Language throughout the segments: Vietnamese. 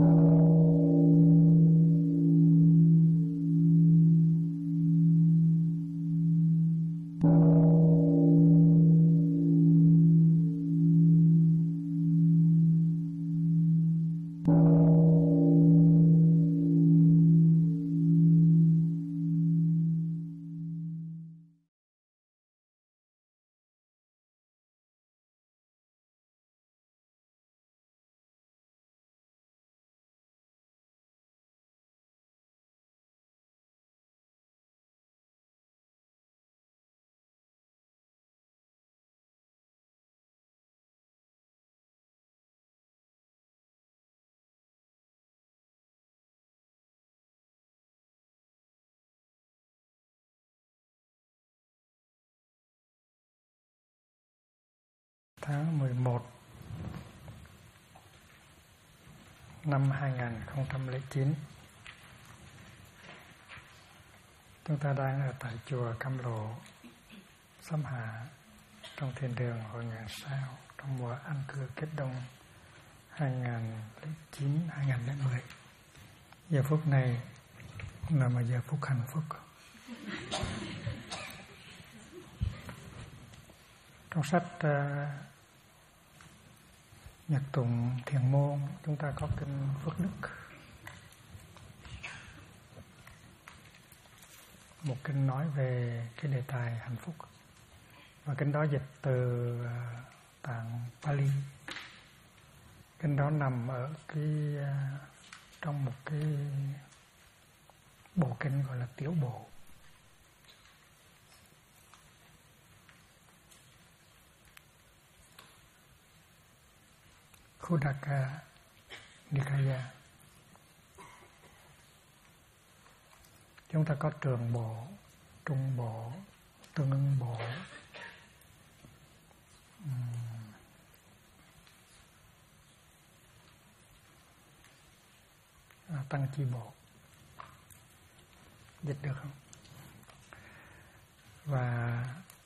Tháng 11 năm 2009, chúng ta đang ở tại chùa Cam Lộ, Xóm Hạ, trong thiền đường Hội Ngàn Sao trong mùa An Cư Kết Đông 2009-2010. Giờ phút này là một giờ phút hạnh phúc. Trong sách Nhật Tụng Thiền Môn, chúng ta có kinh Phước Đức, một kinh nói về cái đề tài hạnh phúc, và kinh đó dịch từ tạng Pali. Kinh đó nằm ở trong một cái bộ kinh gọi là Tiểu Bộ. Khuddaka Nikaya. Chúng ta có trường bộ, trung bộ, tương ưng bộ, tăng chi bộ. Dịch được không? Và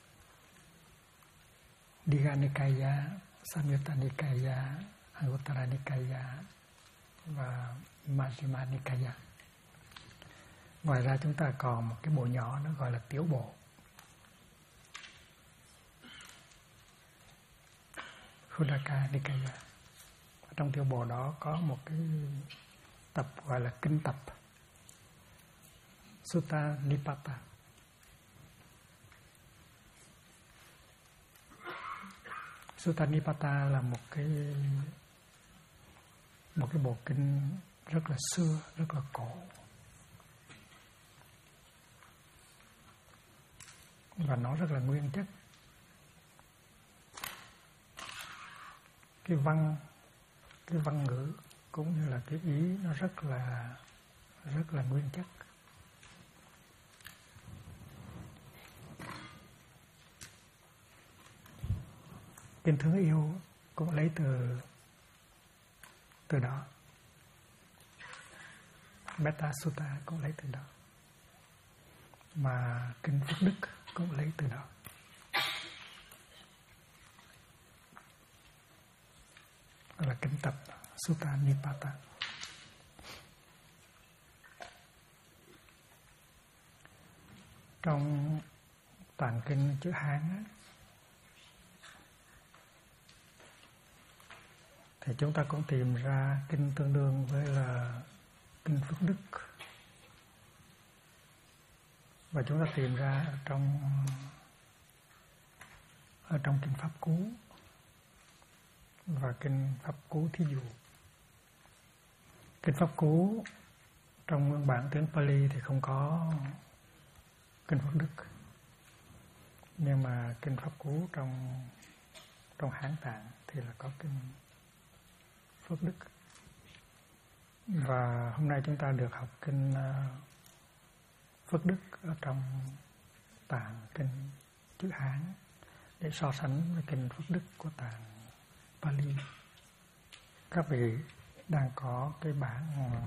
Digha Nikaya, Samyutta Nikaya, Anguttara Nikaya và Majjhima Nikaya. Ngoài ra chúng ta còn một cái bộ nhỏ nó gọi là Tiểu Bộ. Khuddaka Nikaya. Trong Tiểu Bộ đó có một cái tập gọi là kinh tập Sutta Nipata. Sutta Nipata là một cái bộ kinh rất là xưa, rất là cổ, và nó rất là nguyên chất. Cái văn ngữ cũng như là cái ý nó rất là nguyên chất. Kinh Thương Yêu cũng lấy từ đó. Metta Sutta cũng lấy từ đó. Mà kinh Phước Đức cũng lấy từ đó. Là kinh tập Sutta Nipata. Trong tạng kinh chữ Hán thì chúng ta cũng tìm ra kinh tương đương với là kinh Phước Đức, và chúng ta tìm ra ở trong kinh Pháp Cú và kinh Pháp Cú Thí Dụ. Kinh Pháp Cú trong nguyên bản tiếng Pali thì không có kinh Phước Đức, nhưng mà kinh Pháp Cú trong Hán Tạng thì là có kinh Phước Đức. Và hôm nay chúng ta được học kinh Phước Đức ở trong tạng kinh chữ Hán để so sánh với kinh Phước Đức của tạng Pali. Các vị đang có cái bản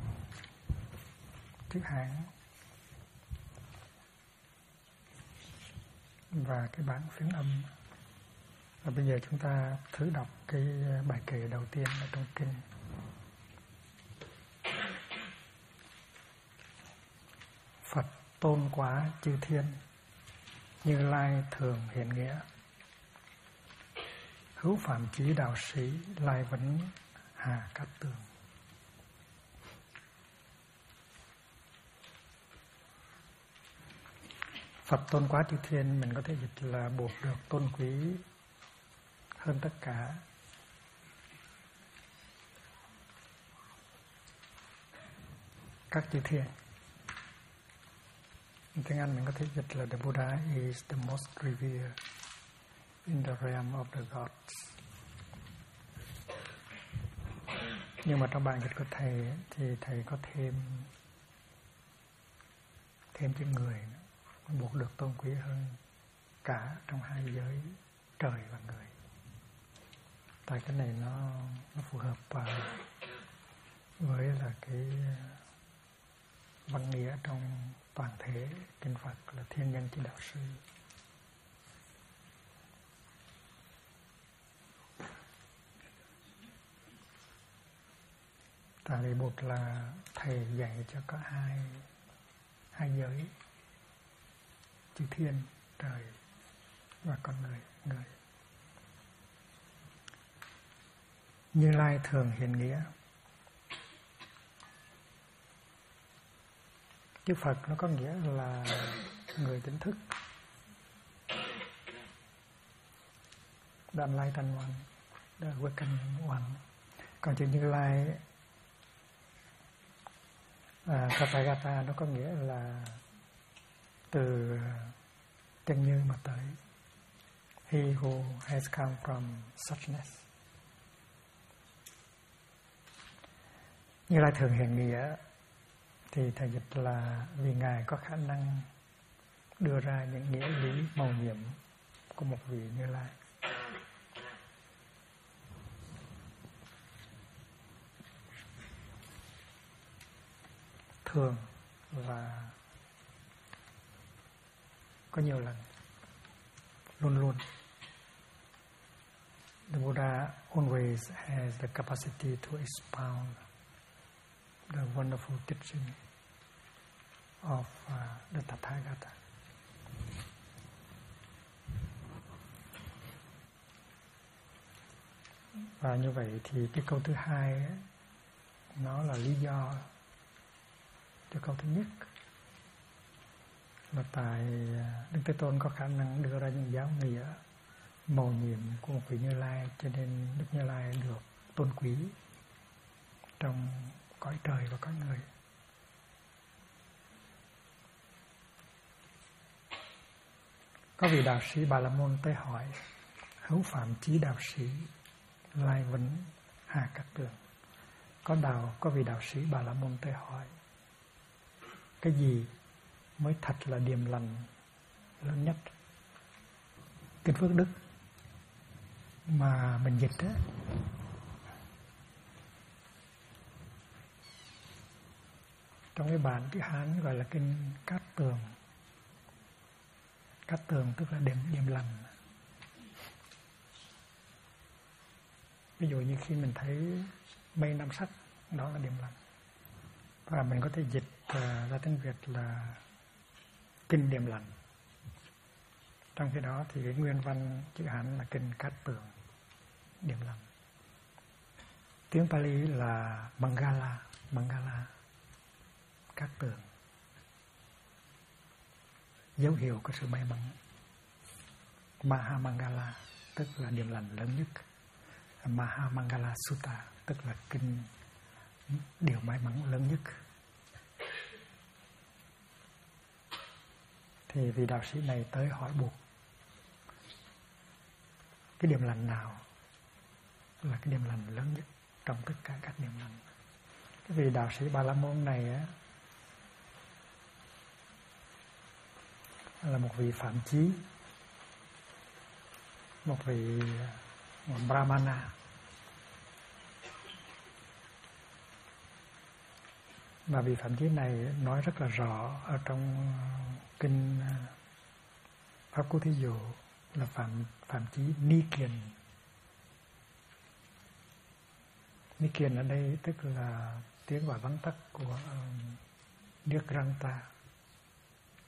chữ Hán và cái bản phiên âm. Và bây giờ chúng ta thử đọc cái bài kệ đầu tiên ở trong kinh. tôn quá chư thiên, Như Lai thường hiện nghĩa. Hữu phạm chí đạo sĩ, Lai vấn Hà Cát Tường. Phật tôn quá chư thiên mình có thể dịch là buộc được tôn quý hơn tất cả. Các chư thiên. Tiếng Anh mình có thể dịch là The Buddha is the most revered in the realm of the gods. Nhưng mà trong bản dịch của thầy thì thầy có thêm chữ người nữa, buộc được tôn quý hơn cả trong hai giới trời và người. Tại cái này nó phù hợp với là cái văn nghĩa trong toàn thể kinh Phật là thiên nhân chỉ đạo sư. Tại vì một là thầy dạy cho có hai giới, chư thiên trời và con người. Như Lai thường hiện nghĩa. Chữ Phật nó có nghĩa là người tỉnh thức, Đan Lai Thanh Văn, The Awakened One. Còn chữ Như Lai Tathagata nó có nghĩa là từ chân như mà tới, he who has come from suchness. Như Lai thường hiện nghĩa thì thầy dịch là vì Ngài có khả năng đưa ra những nghĩa lý mầu nhiệm của một vị Như Lai. Thường và có nhiều lần, luôn luôn. The Buddha always has the capacity to expound the wonderful teaching of the Tathagata. Và như vậy thì cái câu thứ hai ấy, nó là lý do cho câu thứ nhất là tại Đức Thế Tôn có khả năng đưa ra những giáo nghĩa mầu nhiệm của một vị Như Lai, cho nên Đức Như Lai được tôn quý trong cõi trời và cõi người. Có vị đạo sĩ Bà La Môn tới hỏi: hữu phạm chí đạo sĩ, Lai vấn Hà Cát Tường. Có vị đạo sĩ Bà La Môn tới hỏi: cái gì mới thật là điềm lành lớn nhất? Kinh Phước Đức mà mình dịch á, trong cái bản chữ Hán gọi là kinh Cát Tường. Cát Tường tức là điềm lành. Ví dụ như khi mình thấy mây năm sắc, đó là điềm lành. Và mình có thể dịch ra tiếng Việt là kinh điềm lành. Trong khi đó thì cái nguyên văn chữ Hán là kinh Cát Tường, điềm lành. Tiếng Pali là Mangala, Cát Tường, dấu hiệu của sự may mắn. Mahamangala tức là điềm lành lớn nhất. Mahamangala Sutta tức là kinh điều may mắn lớn nhất. Thì vị đạo sĩ này tới hỏi buộc cái điềm lành nào là cái điềm lành lớn nhất trong tất cả các điềm lành. Cái vị đạo sĩ Bà La Môn này á, là một vị phạm chí, một vị Brahmana. Và vị phạm chí này nói rất là rõ ở trong kinh Pháp Cú Thí Dụ là phạm chí ni kiền. Ni kiền ở đây tức là tiếng gọi vắn tắt của Niết Ranta.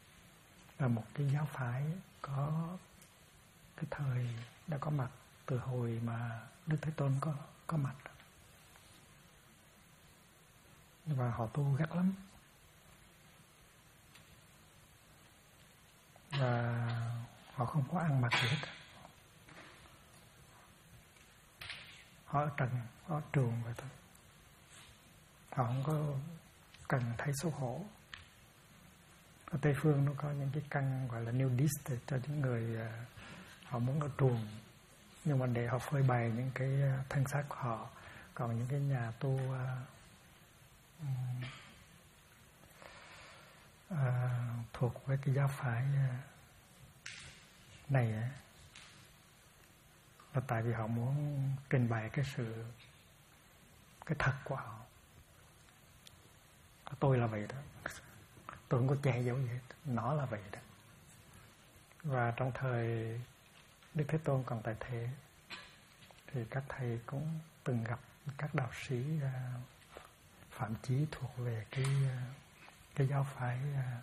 là một cái giáo phái có cái thời đã có mặt từ hồi mà Đức Thế Tôn có mặt, và họ tu gắt lắm, và họ không có ăn mặc gì hết. Họ ở trần, họ ở trường vậy thôi. Họ không có cần thấy xấu hổ. Ở Tây Phương nó có những cái căn gọi là nudist cho những người họ muốn ở truồng, nhưng mà để họ phơi bày những cái thân xác của họ. Còn những cái nhà tu thuộc với cái giáo phái này là tại vì họ muốn trình bày cái thật của họ. Tôi là vậy đó, tôi không có che giấu gì hết, nó là vậy đó. Và trong thời Đức Thế Tôn còn tại thế thì các thầy cũng từng gặp các đạo sĩ phạm chí thuộc về cái giáo phái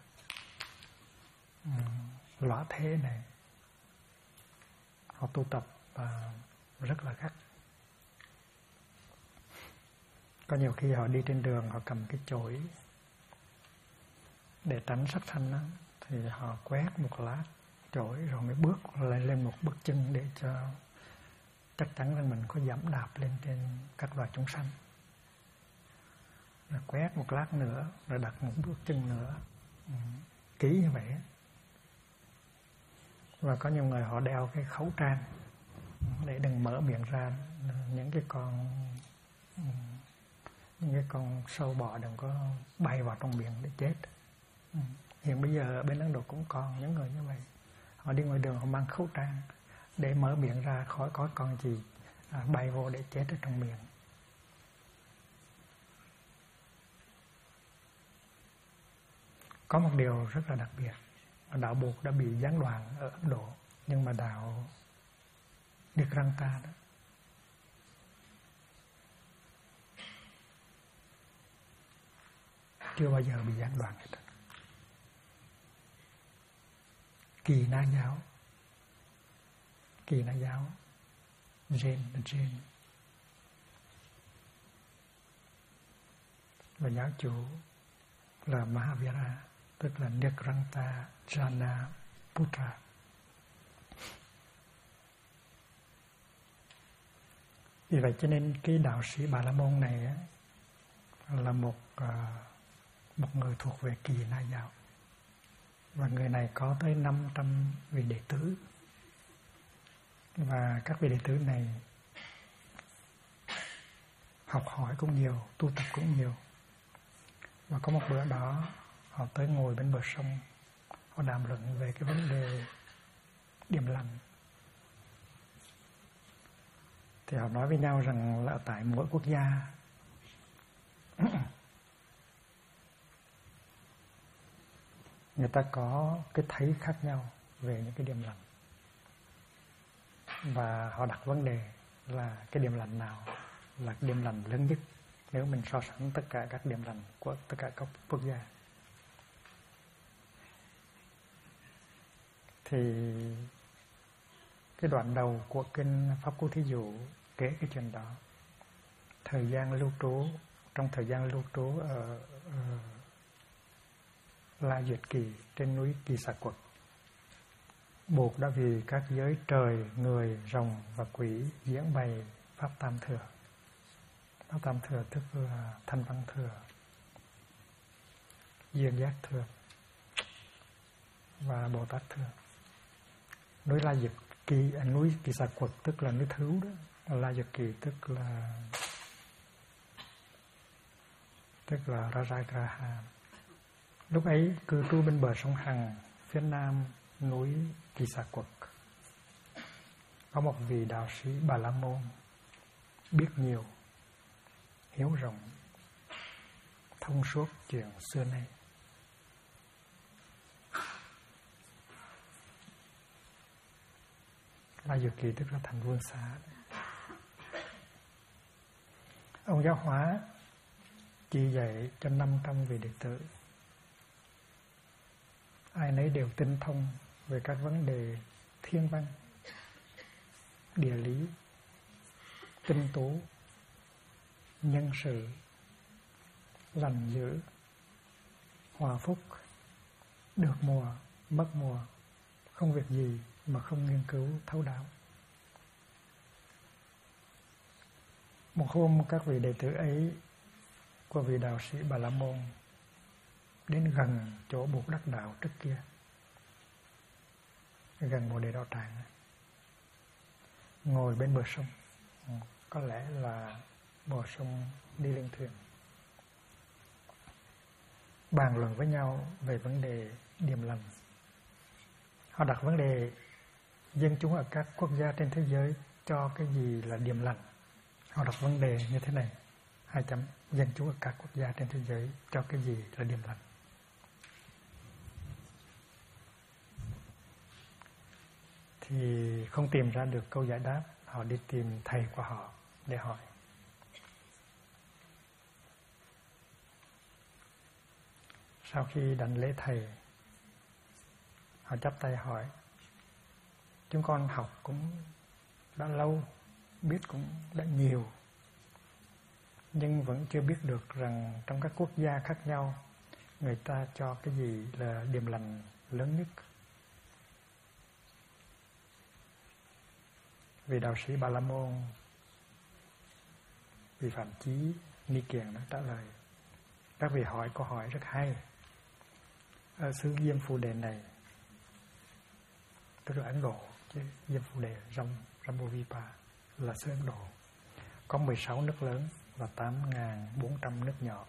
lõa thế này. Họ tu tập rất là gắt. Có nhiều khi họ đi trên đường, họ cầm cái chổi để tránh sát sanh đó, thì họ quét một lát chổi rồi mới bước lên một bước chân để cho chắc chắn rằng mình có dẫm đạp lên trên các loài chúng sanh. Rồi quét một lát nữa, rồi đặt một bước chân nữa, kỹ như vậy. Và có nhiều người họ đeo cái khẩu trang để đừng mở miệng ra, những cái con sâu bọ đừng có bay vào trong miệng để chết. Hiện bây giờ ở bên Ấn Độ cũng còn những người như vậy. Họ đi ngoài đường họ mang khẩu trang để mở miệng ra khỏi có con gì bay vô để chết ở trong miệng. Có một điều rất là đặc biệt, đạo Bụt đã bị gián đoạn ở Ấn Độ, nhưng mà đạo Nigranta đó chưa bao giờ bị gián đoạn hết. Kỳ Na giáo Jain và giáo chủ là Mahavira, tức là Nigranta Jana Putra. Vì vậy cho nên cái đạo sĩ Bà La Môn này là một người thuộc về Kỳ Na giáo, và người này có tới 500 vị đệ tử, và các vị đệ tử này học hỏi cũng nhiều, tu tập cũng nhiều. Và có một bữa đó họ tới ngồi bên bờ sông, họ đàm luận về cái vấn đề điềm lành. Thì họ nói với nhau rằng là tại mỗi quốc gia người ta có cái thấy khác nhau về những cái điềm lành, và họ đặt vấn đề là cái điềm lành nào là cái điềm lành lớn nhất nếu mình so sánh tất cả các điềm lành của tất cả các quốc gia. Thì cái đoạn đầu của kinh Pháp Cú Thí Dụ kể cái chuyện đó. Trong thời gian lưu trú ở La Duyệt Kỳ trên núi Kỳ Xà Quật, Bụt đã vì các giới trời, người, rồng và quỷ diễn bày Pháp Tam Thừa. Pháp Tam Thừa tức là Thanh Văn Thừa, Duyên Giác Thừa và Bồ Tát Thừa. Núi La Duyệt Kỳ, núi Kỳ Xà Quật tức là núi Thứu đó, La Duyệt Kỳ tức là Rajagraha. Lúc ấy cư trú bên bờ sông Hằng, phía nam núi Kỳ Xà Quật, có một vị đạo sĩ Bà La Môn biết nhiều, hiếu rộng, thông suốt chuyện xưa nay. La Duyệt Kỳ tức là thành Vương Xá. Ông giáo hóa chỉ dạy cho 500 vị đệ tử. ai nấy đều tinh thông về các vấn đề thiên văn, địa lý, tinh tú, nhân sự, lành dữ, hòa phúc, được mùa, mất mùa, không việc gì mà không nghiên cứu thấu đáo. Một hôm các vị đệ tử ấy của vị đạo sĩ Bà La Môn đến gần chỗ buộc đắc đạo trước kia, gần Bồ Đề Đạo Tràng, ngồi bên bờ sông, có lẽ là bờ sông đi lên thuyền, bàn luận với nhau về vấn đề điềm lành. Họ đặt vấn đề dân chúng ở các quốc gia trên thế giới cho cái gì là điềm lành. Họ đặt vấn đề như thế này, 2 chấm, dân chúng ở các quốc gia trên thế giới cho cái gì là điềm lành. Thì không tìm ra được câu giải đáp, họ đi tìm thầy của họ để hỏi. Sau khi đảnh lễ thầy, họ chắp tay hỏi: chúng con học cũng đã lâu, biết cũng đã nhiều, nhưng vẫn chưa biết được rằng trong các quốc gia khác nhau người ta cho cái gì là điềm lành lớn nhất. Vị đạo sĩ Bà La Môn, vị Phạm Chí Ni Kiền đã trả lời: các vị hỏi câu hỏi rất hay. Ở xứ Diêm Phù Đề này, tức là Ấn Độ, chứ Diêm Phù Đề Jambudvipa là xứ Ấn Độ, có 16 nước lớn và 8.400 nước nhỏ.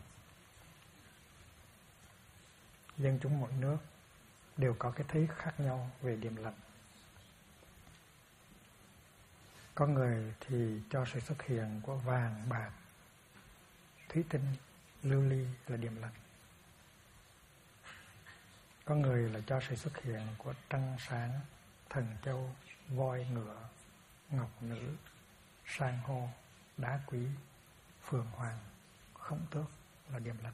Dân chúng mỗi nước đều có cái thấy khác nhau về điềm lành. Có người thì cho sự xuất hiện của vàng, bạc, thủy tinh, lưu ly là điềm lành. Có người là cho sự xuất hiện của trăng sáng, thần châu, voi ngựa, ngọc nữ, san hô, đá quý, phượng hoàng, khổng tước là điềm lành.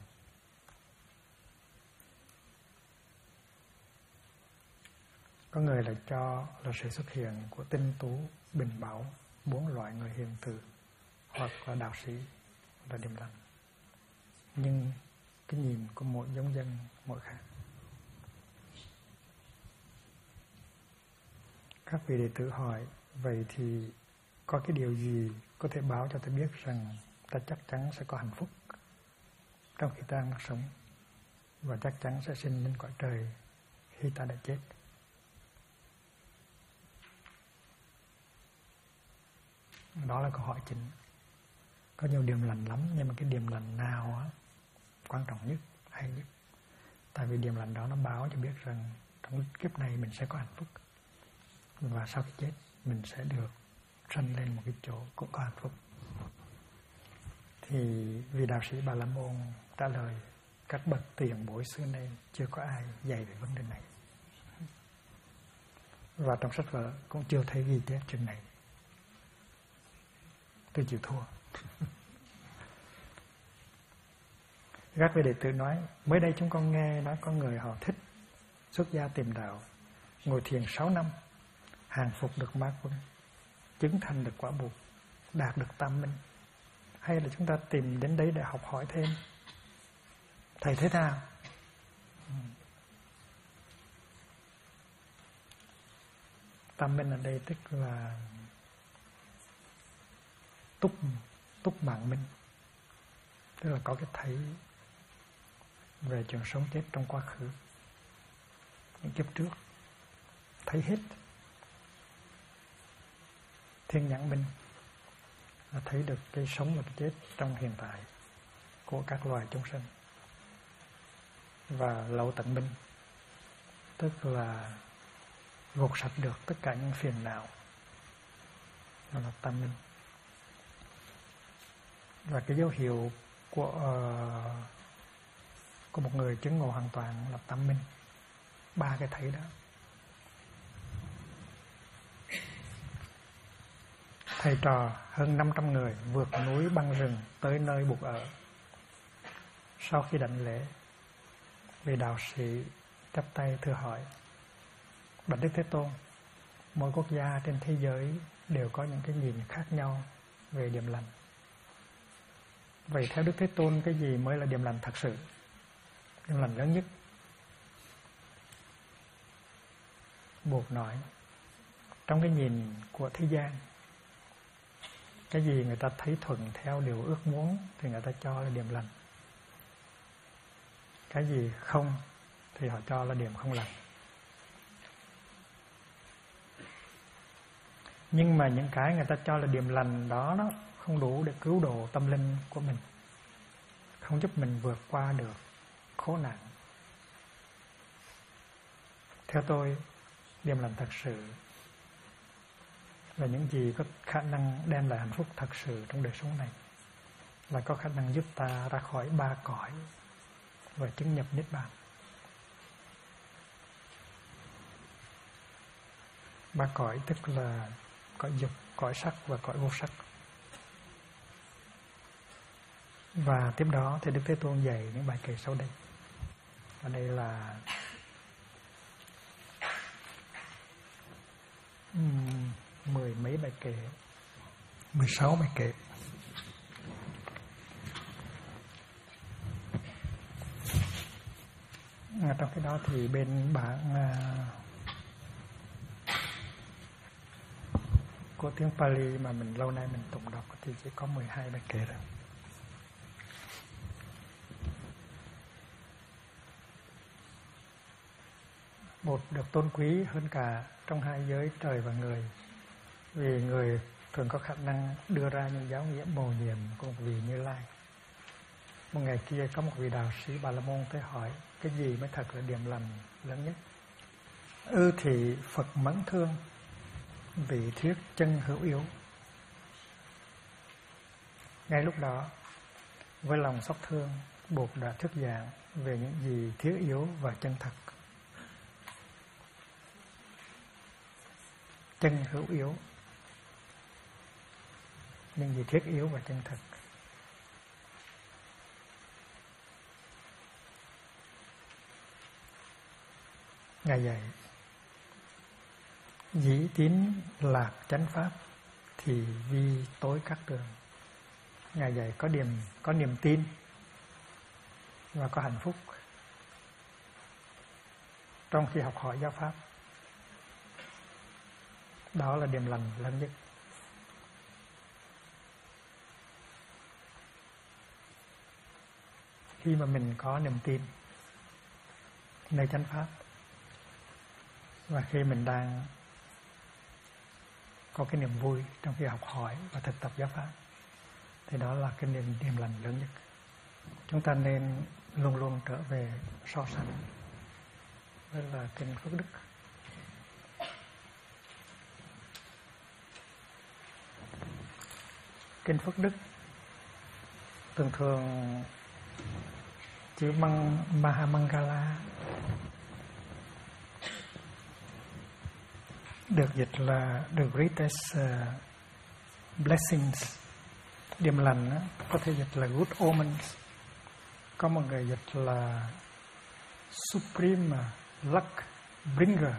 Có người là cho là sự xuất hiện của tinh tú, bình bảo, 4 loại người hiền từ hoặc là đạo sĩ là điềm lành. Nhưng cái nhìn của mỗi giống dân mỗi khác. Các vị đệ tử hỏi: vậy thì có cái điều gì có thể báo cho ta biết rằng ta chắc chắn sẽ có hạnh phúc trong khi ta đang sống, và chắc chắn sẽ sinh lên cõi trời khi ta đã chết? Đó là câu hỏi chính. Có nhiều điềm lành lắm, nhưng mà cái điềm lành nào á quan trọng nhất, hay nhất? Tại vì điềm lành đó nó báo cho biết rằng trong kiếp này mình sẽ có hạnh phúc, và sau khi chết mình sẽ được sanh lên một cái chỗ cũng có hạnh phúc. Thì vị đạo sĩ Bà La Môn trả lời: các bậc tiền bối xưa nay chưa có ai dạy về vấn đề này, và trong sách vở cũng chưa thấy ghi chép chừng này. Tôi chịu thua. Các vị đệ tử nói: mới đây chúng con nghe nói có người họ thích xuất gia tìm đạo, ngồi thiền 6 năm, hàng phục được ma quân, chứng thành được quả Bụt, đạt được tam minh. Hay là chúng ta tìm đến đấy để học hỏi thêm? Thầy thế nào? Tam minh ở đây tức là túc mạng minh, tức là có cái thấy về chuyện sống chết trong quá khứ, những kiếp trước, thấy hết. Thiên nhãn minh là thấy được cái sống và cái chết trong hiện tại của các loài chúng sinh. Và lậu tận minh tức là gột sạch được tất cả những phiền não, đó là tam minh. Và cái dấu hiệu của một người chứng ngộ hoàn toàn là tam minh, 3 cái thấy đó. Thầy trò hơn 500 người vượt núi băng rừng tới nơi Bụt ở. Sau khi đảnh lễ, vị đạo sĩ chắp tay thưa hỏi: Bạch Đức Thế Tôn, mỗi quốc gia trên thế giới đều có những cái nhìn khác nhau về điềm lành. Vậy theo Đức Thế Tôn, cái gì mới là điềm lành thật sự, điềm lành lớn nhất? Buộc nói, trong cái nhìn của thế gian, cái gì người ta thấy thuận theo điều ước muốn thì người ta cho là điềm lành. Cái gì không thì họ cho là điềm không lành. Nhưng mà những cái người ta cho là điềm lành đó nó không đủ để cứu độ tâm linh của mình, không giúp mình vượt qua được khổ nạn. Theo tôi, điềm lành thật sự là những gì có khả năng đem lại hạnh phúc thật sự trong đời sống này, là có khả năng giúp ta ra khỏi ba cõi và chứng nhập Niết Bàn. Ba cõi tức là cõi dục, cõi sắc và cõi vô sắc. Và tiếp đó thì Đức Thế Tôn dạy những bài kệ sau đây. Ở đây là 10 mấy bài kệ, 16 bài kệ. Trong cái đó thì bên bản của tiếng Pali mà mình lâu nay mình tụng đọc thì chỉ có 12 bài kệ rồi. Một được tôn quý hơn cả trong hai giới trời và người, vì người thường có khả năng đưa ra những giáo nghĩa mầu nhiệm của một vị Như Lai. Một ngày kia có một vị đạo sĩ Bà La Môn tới hỏi: cái gì mới thật là điềm lành lớn nhất? Thì Phật mẫn thương, vị thiết chân hữu yếu. Ngay lúc đó, với lòng xót thương, Bụt đã thuyết giảng về những gì thiết yếu và chân thật. Chân hữu yếu, những gì thiết yếu và chân thật. Ngài dạy: dĩ tín lạc chánh pháp thì vi tối các đường. Ngài dạy có niềm tin và có hạnh phúc trong khi học hỏi giáo pháp. Đó là điềm lành lớn nhất. Khi mà mình có niềm tin nơi chánh pháp, và khi mình đang có cái niềm vui trong khi học hỏi và thực tập giáo pháp, thì đó là cái điềm lành lớn nhất. Chúng ta nên luôn luôn trở về so sánh với là kinh Phước Đức. Kinh Phước Đức thường thường chữ Mahamangala được dịch là the greatest blessings. Điềm lành có thể dịch là good omens. Có một người dịch là supreme luck bringer.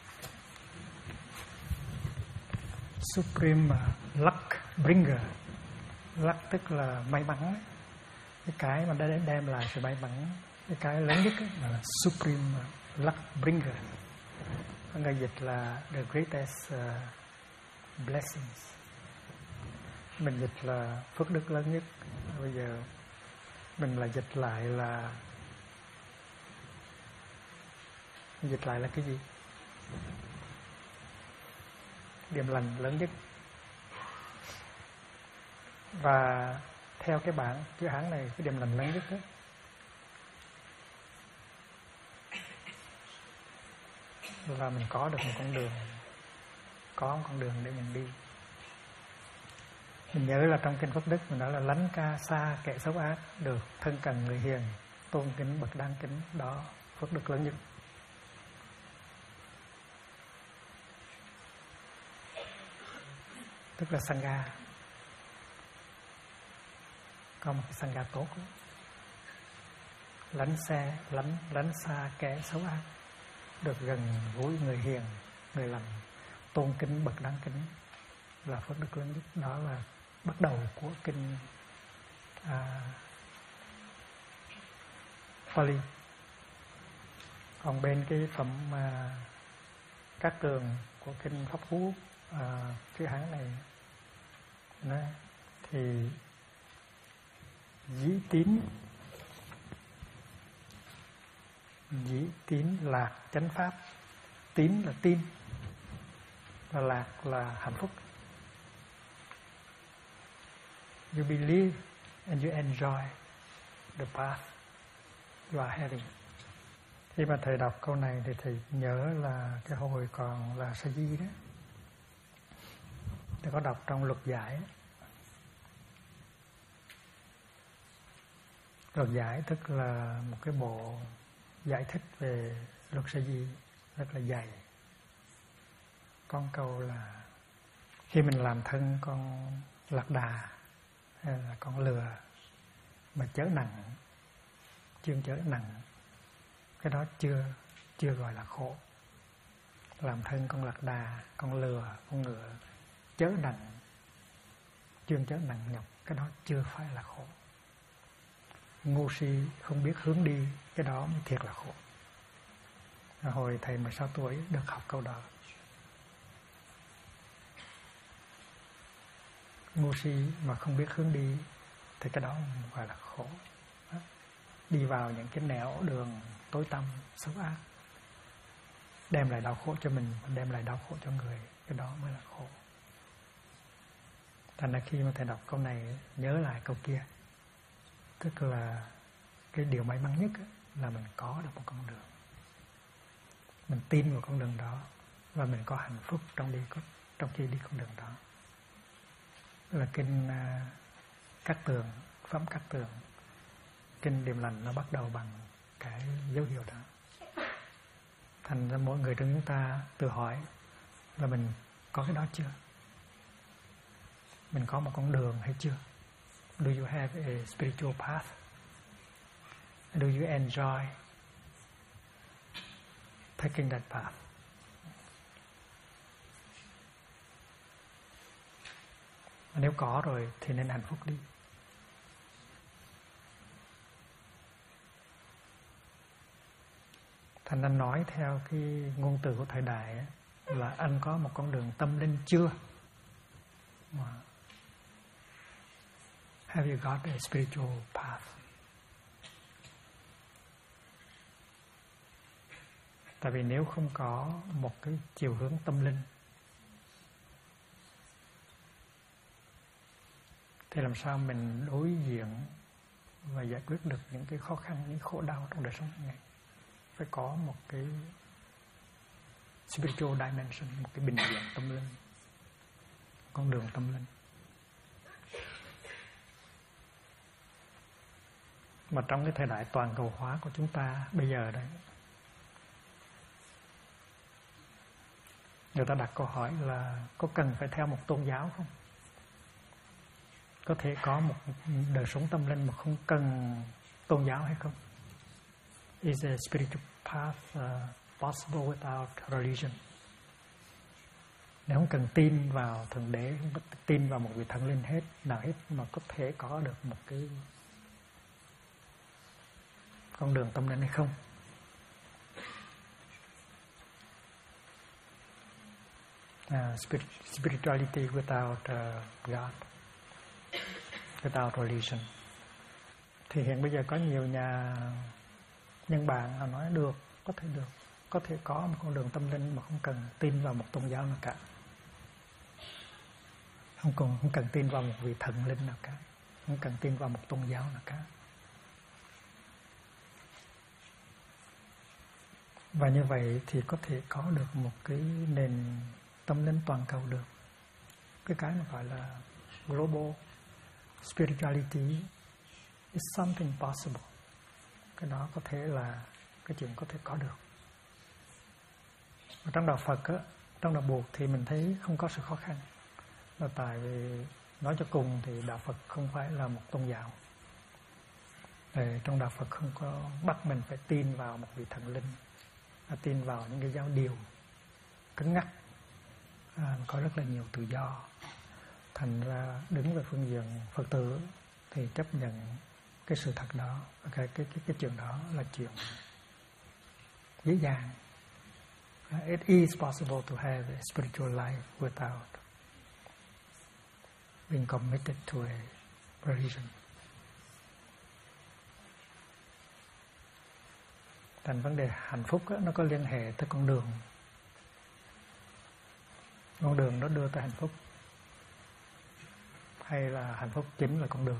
Supreme luck bringer. Luck tức là may mắn, cái mà đem lại sự may mắn, cái lớn nhất là supreme luck bringer. Có người dịch là the greatest blessings. Mình dịch là phước đức lớn nhất. Bây giờ mình là dịch lại là cái gì? Điềm lành lớn nhất. Và theo cái bản chữ Hán này, cái điềm lành lớn nhất đó là mình có được một con đường, có một con đường để mình đi. Mình nhớ là trong kinh Phước Đức mình nói là lánh ca xa kẻ xấu ác, được thân cận người hiền, tôn kính bậc đáng kính. Đó, phước đức lớn nhất. Tức là sangha, có một cái sangha tốt, lánh xa kẻ xấu ác. được gần gũi người hiền, người lành, tôn kính bậc đáng kính là phước đức lớn nhất. Đó là bắt đầu của kinh Pali. Còn bên cái phẩm Cát Tường của kinh Pháp Cú chữ Hán này thì dĩ tín lạc chánh pháp. Tín là tin và lạc là hạnh phúc. You believe and you enjoy the path you are having. Khi mà thầy đọc câu này thì thầy nhớ là cái hồi còn là sa di đó, thầy có đọc trong luật giải. Luật giải tức là một cái bộ giải thích về luật sa di rất là dày. Con câu là khi mình làm thân con lạc đà hay là con lừa mà chớ nặng, chương chớ nặng, cái đó chưa gọi là khổ. Làm thân con lạc đà, con lừa, con ngựa chớ nặng, chương chớ nặng nhọc, cái đó chưa phải là khổ. Ngu si không biết hướng đi, cái đó mới thiệt là khổ. Hồi thầy 16 tuổi được học câu đó. Ngu si mà không biết hướng đi thì cái đó gọi là khổ. Đi vào những cái nẻo đường tối tăm, xấu ác, đem lại đau khổ cho mình, đem lại đau khổ cho người, cái đó mới là khổ. Thành ra khi mà thầy đọc câu này nhớ lại câu kia, tức là cái điều may mắn nhất là mình có được một con đường, mình tin vào con đường đó và mình có hạnh phúc trong khi đi con đường đó. Là kinh Cát Tường, phẩm Cát Tường, kinh Điềm Lành nó bắt đầu bằng cái dấu hiệu đó. Thành ra mỗi người trong chúng ta tự hỏi là mình có cái đó chưa? Mình có một con đường hay chưa? Do you have a spiritual path? Do you enjoy taking that path? Nếu có rồi thì nên hạnh phúc đi. Thành anh nói theo cái ngôn từ của thời đại ấy, là anh có một con đường tâm linh chưa? Have you got a spiritual path? Tại vì nếu không có một cái chiều hướng tâm linh thì làm sao mình đối diện và giải quyết được những cái khó khăn, những khổ đau trong đời sống hàng ngày? Phải có một cái spiritual dimension, một cái bình diện tâm linh, con đường tâm linh. Mà trong cái thời đại toàn cầu hóa của chúng ta bây giờ đấy, người ta đặt câu hỏi là có cần phải theo một tôn giáo không? Có thể có một đời sống tâm linh mà không cần tôn giáo hay không? Is a spiritual path possible without religion? Nếu không cần tin vào Thượng Đế, không có tin vào một vị thần linh nào hết, mà có thể có được một cái con đường tâm linh hay không? Spirituality without God, without religion. Thì hiện bây giờ có nhiều nhà nhân bản họ nói được, có thể có một con đường tâm linh mà không cần tin vào một tôn giáo nào cả, không cần tin vào một vị thần linh nào cả, không cần tin vào một tôn giáo nào cả. Và như vậy thì có thể có được một cái nền tâm linh toàn cầu được. Cái mà gọi là global spirituality is something possible. Cái đó có thể là cái chuyện có thể có được. Ở trong đạo Phật á, trong đạo Buddha thì mình thấy không có sự khó khăn. Là tại vì nói cho cùng thì đạo Phật không phải là một tôn giáo. Trong đạo Phật không có bắt mình phải tin vào một vị thần linh tin vào những cái giáo điều cứng ngắc, có rất là nhiều tự do. Thành ra đứng về phương diện Phật tử thì chấp nhận cái sự thật đó, cái chuyện đó là chuyện dễ dàng. It is possible to have a spiritual life without being committed to a religion. Thành vấn đề hạnh phúc đó, nó có liên hệ tới con đường. Con đường nó đưa tới hạnh phúc, hay là hạnh phúc chính là con đường?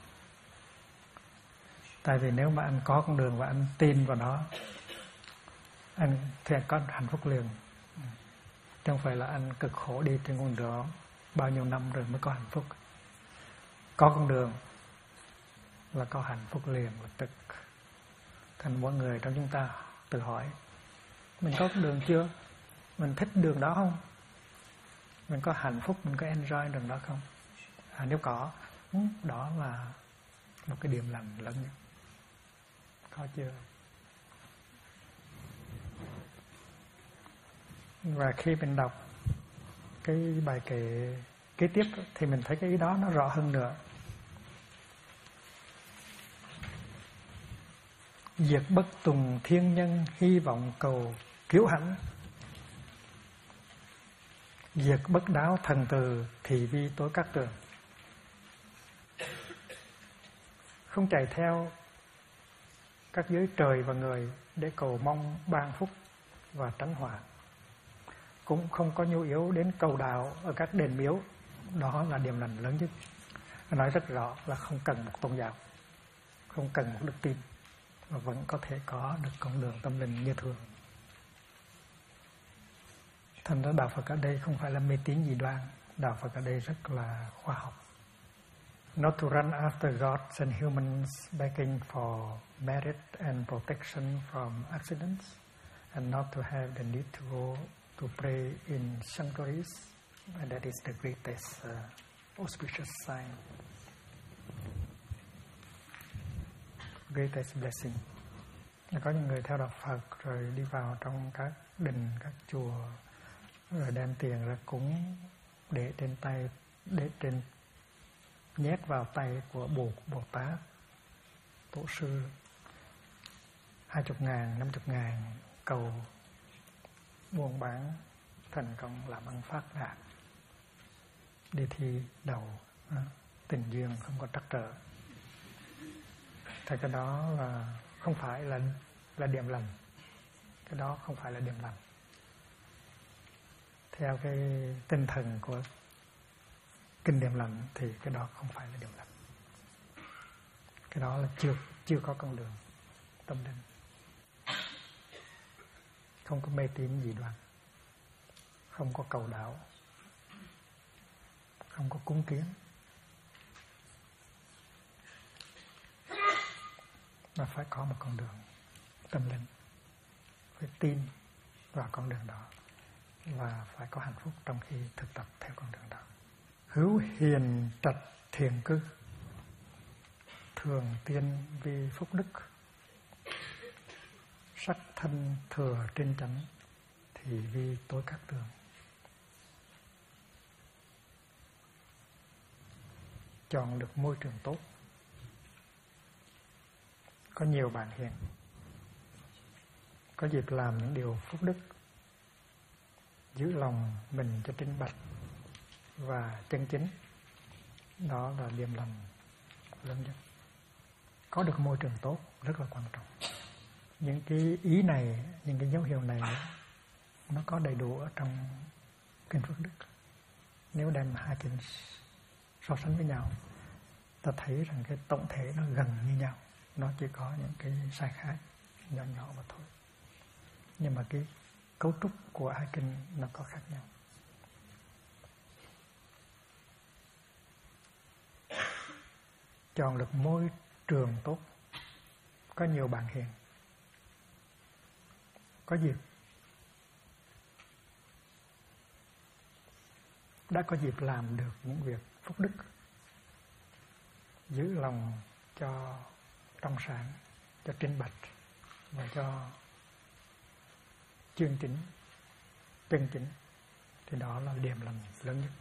Tại vì nếu mà anh có con đường và anh tin vào nó, thì anh có hạnh phúc liền. Chứ không phải là anh cực khổ đi trên con đường đó bao nhiêu năm rồi mới có hạnh phúc. Có con đường là có hạnh phúc liền lập tức. Thành mọi người trong chúng ta tự hỏi, mình có con đường chưa? Mình thích đường đó không? Mình có hạnh phúc, mình có enjoy đường đó không? Nếu có, đó là một cái điểm lành lớn nhất. Có chưa? Và khi mình đọc cái bài kệ kế tiếp thì mình thấy cái ý đó nó rõ hơn nữa. Diệt bất tùng thiên nhân, hy vọng cầu kiếu hãnh. Diệt bất đáo thần từ, thì vi tối các tường. Không chạy theo các giới trời và người để cầu mong ban phúc và tránh họa. Cũng không có nhu yếu đến cầu đạo ở các đền miếu. Đó là điểm lành lớn nhất. Nói rất rõ là không cần một tôn giáo, không cần một đức tin, mà vẫn có thể có được con đường tâm linh như thường. Thành ra đạo Phật ở đây không phải là mê tín dị đoan. Đạo Phật ở đây rất là khoa học. Not to run after gods and humans begging for merit and protection from accidents, and not to have the need to go to pray in sanctuaries, and that is the greatest auspicious sign, greatest blessing. Có những người theo đạo Phật rồi đi vào trong các đình, các chùa, rồi đem tiền ra cúng, để trên tay, để trên nhét vào tay của Bồ Tát, Tổ sư 20.000, 50.000, cầu buôn bán thành công, làm ăn phát đạt, đi thi đầu, tình duyên không có trắc trở. Thì cái đó là không phải là điểm lành. Cái đó không phải là điểm lành. Theo cái tinh thần của kinh điểm lành thì cái đó không phải là điểm lành. Cái đó là chưa có con đường tâm linh. Không có mê tín dị đoan, không có cầu đạo, không có cúng kiến, mà phải có một con đường tâm linh, phải tin vào con đường đó và phải có hạnh phúc trong khi thực tập theo con đường đó. Hữu hiền trạch thiền cư, thường tiên vi phúc đức, sắc thân thừa trên chánh, thì vi tối các tường. Chọn được môi trường tốt, có nhiều bạn hiền, có dịp làm những điều phúc đức, giữ lòng mình cho minh bạch và chân chính. Đó là điểm lành lớn nhất. Có được môi trường tốt rất là quan trọng. Những cái ý này, những cái dấu hiệu này nó có đầy đủ ở trong kinh Phước Đức. Nếu đem hai kinh so sánh với nhau, ta thấy rằng cái tổng thể nó gần như nhau. Nó chỉ có những cái sai khác nhỏ nhỏ mà thôi. Nhưng mà cái cấu trúc của hai kinh nó có khác nhau. Chọn được môi trường tốt, có nhiều bạn hiền, có dịp, đã có dịp làm được những việc phúc đức, giữ lòng cho trong sáng, cho minh bạch và cho chân chính, thì đó là điểm lành lớn nhất.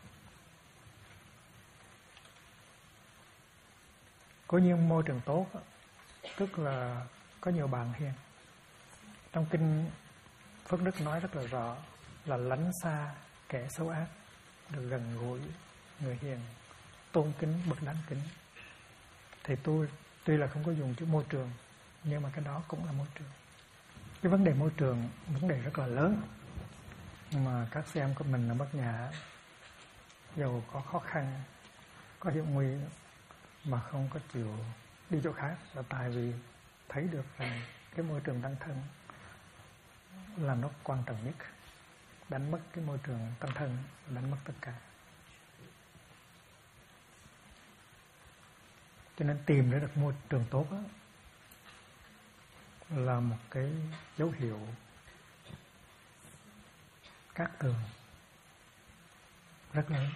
Có những môi trường tốt, tức là có nhiều bạn hiền. Trong kinh Phước Đức nói rất là rõ là lánh xa kẻ xấu ác, được gần gũi người hiền, tôn kính bậc đáng kính. Thì tôi tuy là không có dùng chữ môi trường, nhưng mà cái đó cũng là môi trường. Cái vấn đề môi trường vấn đề rất là lớn, nhưng mà các chị em của mình ở Bát Nhã dầu có khó khăn, có hiểm nguy mà không có chịu đi chỗ khác, là tại vì thấy được rằng cái môi trường tăng thân là nó quan trọng nhất. Đánh mất cái môi trường tăng thân, đánh mất tất cả. Cho nên tìm để được môi trường tốt đó, là một cái dấu hiệu cát tường rất lớn.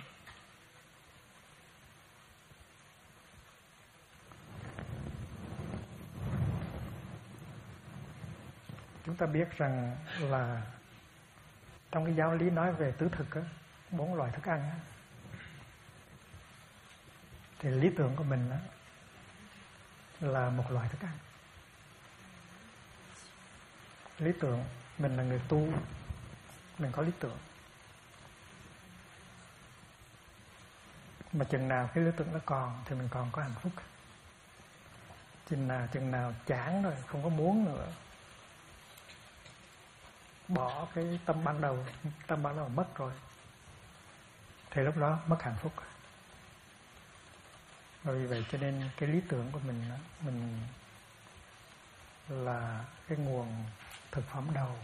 Chúng ta biết rằng là trong cái giáo lý nói về tứ thực á, 4 loại thức ăn á, thì lý tưởng của mình á, là một loại thức ăn. Lý tưởng, mình là người tu, mình có lý tưởng. Mà chừng nào cái lý tưởng nó còn thì mình còn có hạnh phúc. Chừng nào chán rồi, không có muốn nữa, bỏ cái tâm ban đầu mất rồi, thì lúc đó mất hạnh phúc. Và vì vậy cho nên cái lý tưởng của mình là cái nguồn thực phẩm đầu,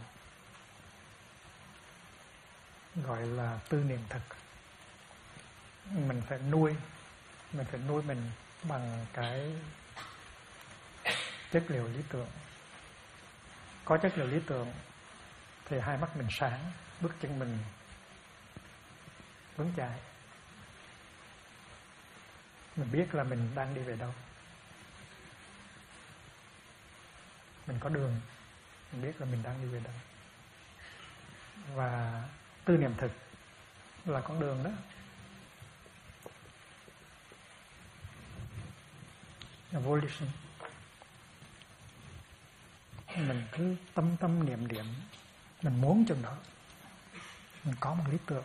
gọi là tư niệm thực. Mình phải nuôi mình bằng cái chất liệu lý tưởng. Có chất liệu lý tưởng thì hai mắt mình sáng, bước chân mình vững chãi. Mình biết là mình đang đi về đâu. Mình có đường, mình biết là mình đang đi về đâu. Và tư niệm thực là con đường đó. Volition. Mình cứ tâm niệm, mình muốn chừng đó, mình có một lý tưởng,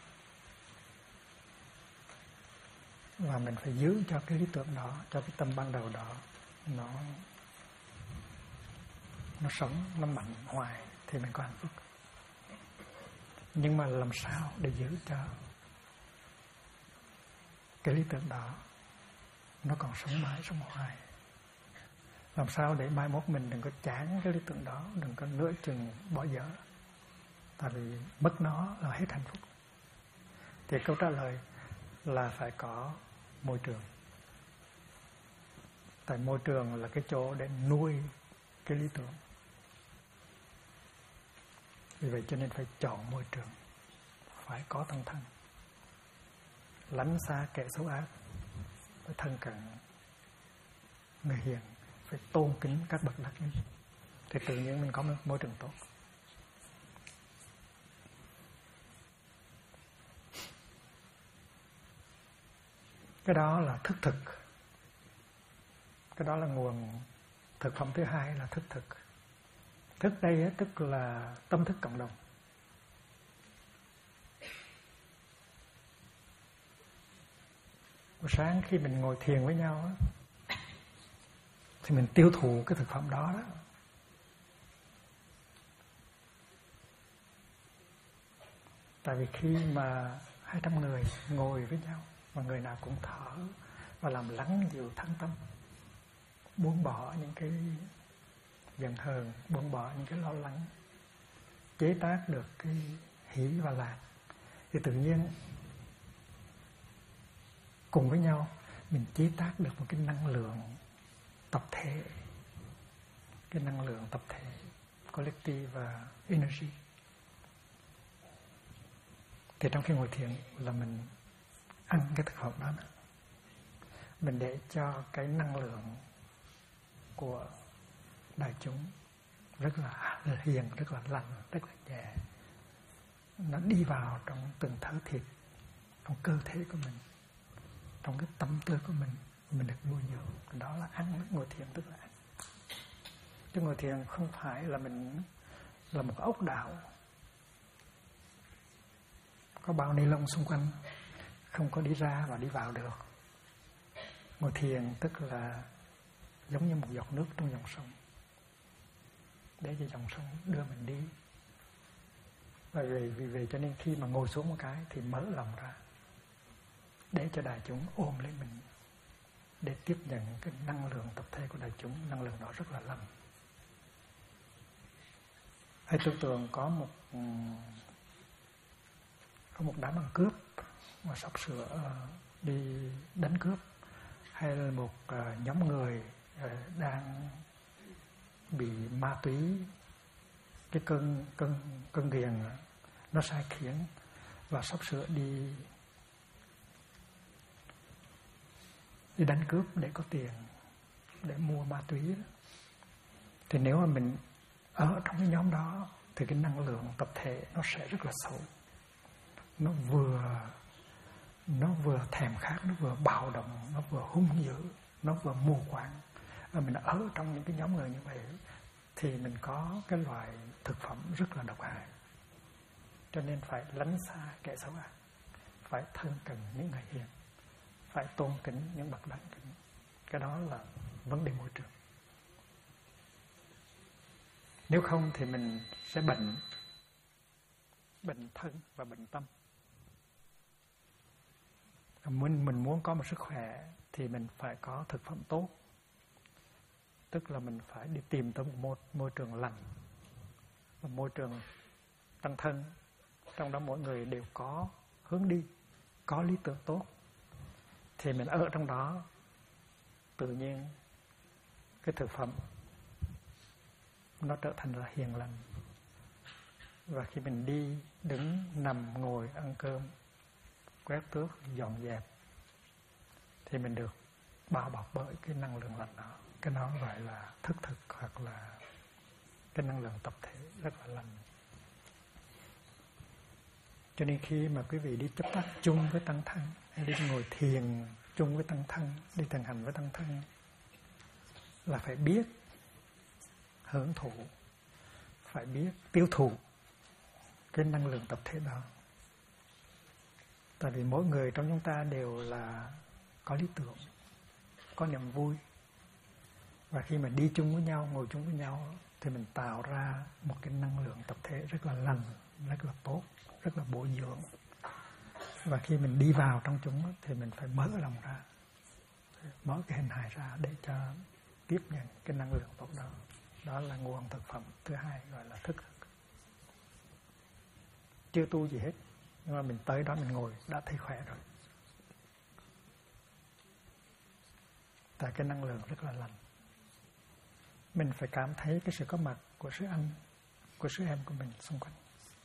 và mình phải giữ cho cái lý tưởng đó, cho cái tâm ban đầu đó nó sống, nó mạnh hoài thì mình có hạnh phúc. Nhưng mà làm sao để giữ cho cái lý tưởng đó nó còn sống mãi, sống hoài? Làm sao để mai mốt mình đừng có chán cái lý tưởng đó, đừng có nửa chừng bỏ dở, tại vì mất nó là hết hạnh phúc. Thì câu trả lời là phải có môi trường. Tại môi trường là cái chỗ để nuôi cái lý tưởng. Vì vậy cho nên phải chọn môi trường, phải có tăng thân, lánh xa kẻ xấu ác, phải thân cận người hiền, phải tôn kính các bậc đắc nhân, thì tự nhiên mình có một môi trường tốt. Cái đó là thức thực. Cái đó là nguồn thực phẩm thứ hai, là thức thực. Thức đây tức là tâm thức cộng đồng. Buổi sáng khi mình ngồi thiền với nhau thì mình tiêu thụ cái thực phẩm đó. Tại vì khi mà 200 người ngồi với nhau mà người nào cũng thở và làm lắng dịu thân tâm, buông bỏ những cái giận hờn, buông bỏ những cái lo lắng, chế tác được cái hỷ và lạc, thì tự nhiên cùng với nhau mình chế tác được một cái năng lượng tập thể, cái năng lượng tập thể, collective và energy. Thì trong khi ngồi thiền là mình ăn cái thực phẩm đó, mình để cho cái năng lượng của đại chúng rất là hiền, rất là lành, rất là nhẹ. Nó đi vào trong từng thở thịt, trong cơ thể của mình, trong cái tâm tư của mình được nuôi dưỡng. Đó là ăn. Ngồi thiền tức là ăn. Chứ ngồi thiền không phải là mình là một ốc đảo có bao ni lông xung quanh, không có đi ra và đi vào được. Ngồi thiền tức là giống như một giọt nước trong dòng sông, để cho dòng sông đưa mình đi. Và vì vậy cho nên khi mà ngồi xuống một cái thì mở lòng ra, để cho đại chúng ôm lấy mình, để tiếp nhận cái năng lượng tập thể của đại chúng. Năng lượng đó rất là lành. Hãy tưởng tượng có một đám ăn cướp mà sắp sửa đi đánh cướp, hay là một nhóm người đang bị ma túy, cái cơn ghiền nó sai khiến và sắp sửa đi đánh cướp để có tiền để mua ma túy. Thì nếu mà mình ở trong cái nhóm đó thì cái năng lượng tập thể nó sẽ rất là xấu. Nó vừa thèm khát, nó vừa bạo động, nó vừa hung dữ, nó vừa mù quáng. Mình ở trong những cái nhóm người như vậy thì mình có cái loại thực phẩm rất là độc hại. Cho nên phải lánh xa kẻ xấu ác, phải thân cận những người hiền, phải tôn kính những bậc đáng kính. Cái đó là vấn đề môi trường. Nếu không thì mình sẽ bệnh thân và bệnh tâm. Mình muốn có một sức khỏe thì mình phải có thực phẩm tốt. Tức là mình phải đi tìm tới một môi trường lành, một môi trường tăng thân, trong đó mỗi người đều có hướng đi, có lý tưởng tốt. Thì mình ở trong đó, tự nhiên cái thực phẩm nó trở thành là hiền lành. Và khi mình đi, đứng, nằm, ngồi, ăn cơm, quét tước, dọn dẹp thì mình được bao bọc bởi cái năng lượng lành đó. Cái đó gọi là thức thực, hoặc là cái năng lượng tập thể rất là lành. Cho nên khi mà quý vị đi chấp tác chung với tăng thân, hay đi ngồi thiền chung với tăng thân, đi thiền hành với tăng thân, là phải biết hưởng thụ, phải biết tiêu thụ cái năng lượng tập thể đó. Tại vì mỗi người trong chúng ta đều là có lý tưởng, có niềm vui. Và khi mà đi chung với nhau, ngồi chung với nhau thì mình tạo ra một cái năng lượng tập thể rất là lành, rất là tốt, rất là bổ dưỡng. Và khi mình đi vào trong chúng thì mình phải mở lòng ra, mở cái hình hài ra để cho tiếp nhận cái năng lượng tốt đó. Đó là nguồn thực phẩm thứ hai, gọi là thức thực. Chưa tu gì hết, nhưng mà mình tới đó mình ngồi đã thấy khỏe rồi. Tại cái năng lượng rất là lành. Mình phải cảm thấy cái sự có mặt của sư anh, của sư em của mình xung quanh.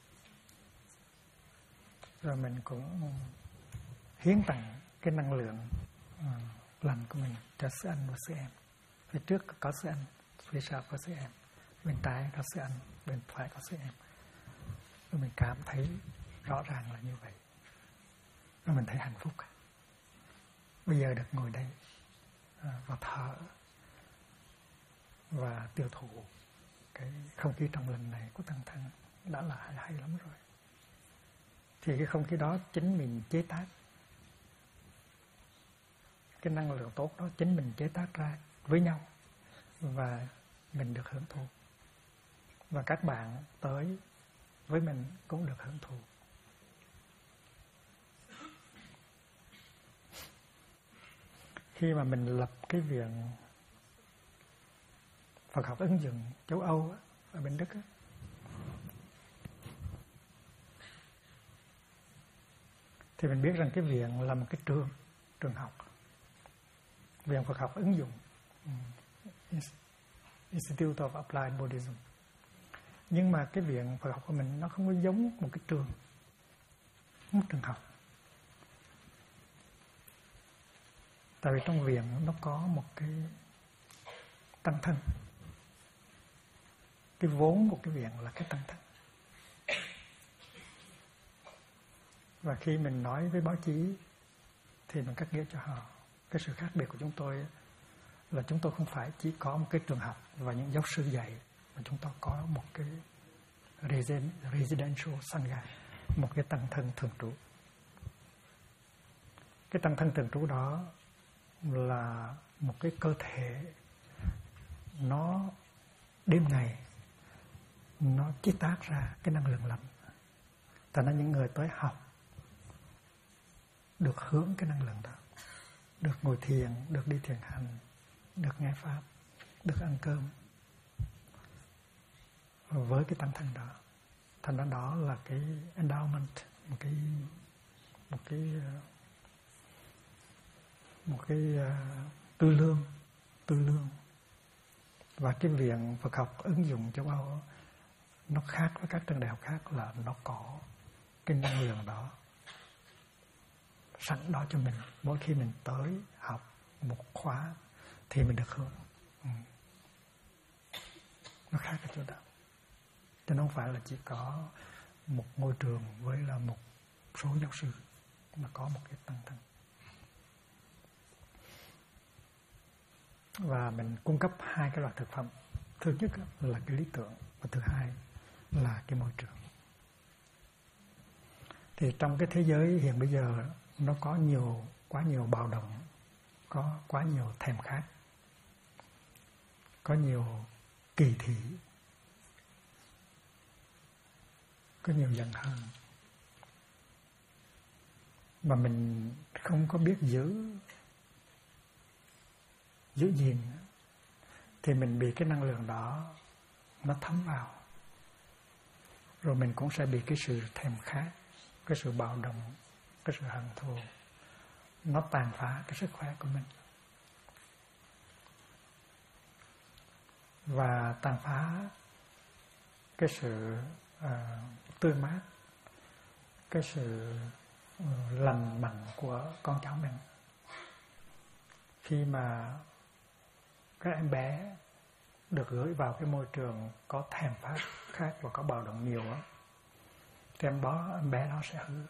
Rồi mình cũng hiến tặng cái năng lượng lành của mình cho sư anh và sư em. Phía trước có sư anh, phía sau có sư em, bên trái có sư anh, bên phải có sư em. Rồi mình cảm thấy rõ ràng là như vậy. Rồi mình thấy hạnh phúc. Bây giờ được ngồi đây và thở và tiêu thụ cái không khí trong lành này của tăng thân đã là hay lắm rồi. Thì cái không khí đó chính mình chế tác, cái năng lượng tốt đó chính mình chế tác ra với nhau, và mình được hưởng thụ, và các bạn tới với mình cũng được hưởng thụ. Khi mà mình lập cái viện Phật học ứng dụng châu Âu ở bên Đức á, thì mình biết rằng cái viện là một cái trường học, viện Phật học ứng dụng, Institute of Applied Buddhism. Nhưng mà cái viện Phật học của mình nó không có giống một cái trường, một trường học. Tại vì trong viện nó có một cái tăng thân, cái vốn của cái viện là cái tăng thân. Và khi mình nói với báo chí thì mình cắt nghĩa cho họ cái sự khác biệt của chúng tôi là chúng tôi không phải chỉ có một cái trường học và những giáo sư dạy, mà chúng tôi có một cái residential sangha, một cái tăng thân thường trú. Cái tăng thân thường trú đó là một cái cơ thể nó đêm ngày nó chế tác ra cái năng lượng lạnh. Thành ra những người tới học được hướng cái năng lượng đó, được ngồi thiền, được đi thiền hành, được nghe pháp, được ăn cơm với cái tăng thân đó. Thành ra đó là cái endowment, một cái tư lương. Và cái viện Phật học ứng dụng châu Âu nó khác với các trường đại học khác là nó có cái năng lượng đó sẵn đó cho mình. Mỗi khi mình tới học một khóa thì mình được hưởng. Nó khác ở chỗ đó. Chứ nó không phải là chỉ có một ngôi trường với là một số giáo sư, mà có một cái tăng thân. Và mình cung cấp hai cái loại thực phẩm. Thứ nhất là cái lý tưởng, và thứ hai là cái môi trường. Thì trong cái thế giới hiện bây giờ nó có quá nhiều bạo động, có quá nhiều thèm khát, có nhiều kỳ thị, có nhiều giận hờn, mà mình không có biết giữ gìn thì mình bị cái năng lượng đó nó thấm vào, rồi mình cũng sẽ bị cái sự thèm khát, cái sự bạo động, cái sự hận thù nó tàn phá cái sức khỏe của mình, và tàn phá cái sự tươi mát, cái sự lành mạnh của con cháu mình. Khi mà các em bé được gửi vào cái môi trường có thèm khát và có bạo động nhiều á, thì em bé nó sẽ hư.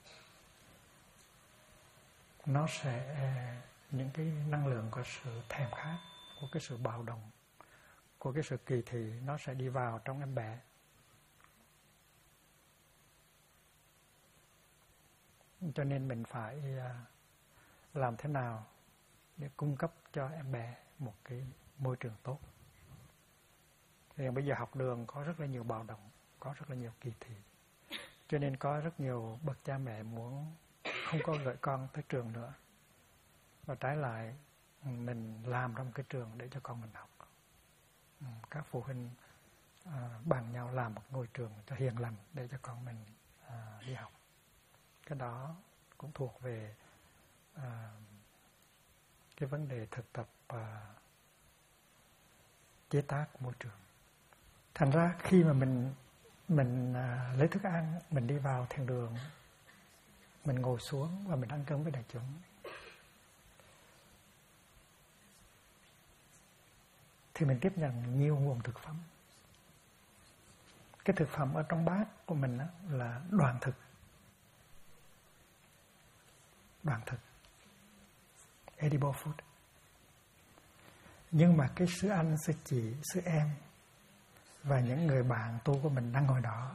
Nó sẽ những cái năng lượng của sự thèm khát, của cái sự bạo động, của cái sự kỳ thị nó sẽ đi vào trong em bé. Cho nên mình phải làm thế nào để cung cấp cho em bé một cái môi trường tốt. Thì bây giờ học đường có rất là nhiều bạo động, có rất là nhiều kỳ thị. Cho nên có rất nhiều bậc cha mẹ muốn không có gửi con tới trường nữa, và trái lại mình làm trong cái trường để cho con mình học. Các phụ huynh bàn nhau làm một ngôi trường cho hiền lành để cho con mình đi học. Cái đó cũng thuộc về cái vấn đề thực tập chế tác môi trường. Thành ra khi mà mình lấy thức ăn, mình đi vào thiền đường, mình ngồi xuống và mình ăn cơm với đại chúng, thì mình tiếp nhận nhiều nguồn thực phẩm. Cái thực phẩm ở trong bát của mình là đoàn thực, edible food. Nhưng mà cái sư anh, sư chị, sư em và những người bạn tu của mình đang ngồi đó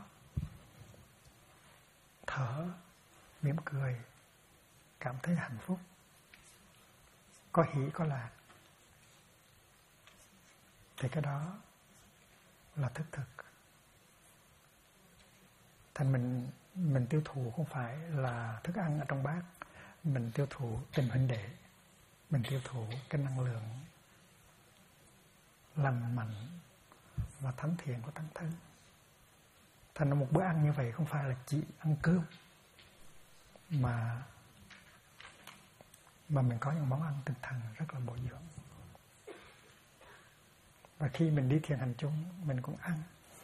thở, mỉm cười, cảm thấy hạnh phúc, có hỷ có lạc, thì cái đó là thức thực. Thành mình tiêu thụ không phải là thức ăn ở trong bát, mình tiêu thụ tình huynh đệ, mình tiêu thụ cái năng lượng lành mạnh và thánh thiện của tăng thân. Thành ra một bữa ăn như vậy không phải là chỉ ăn cơm, mà mình có những món ăn tinh thần rất là bổ dưỡng. Và khi mình đi thiền hành chung, mình cũng ăn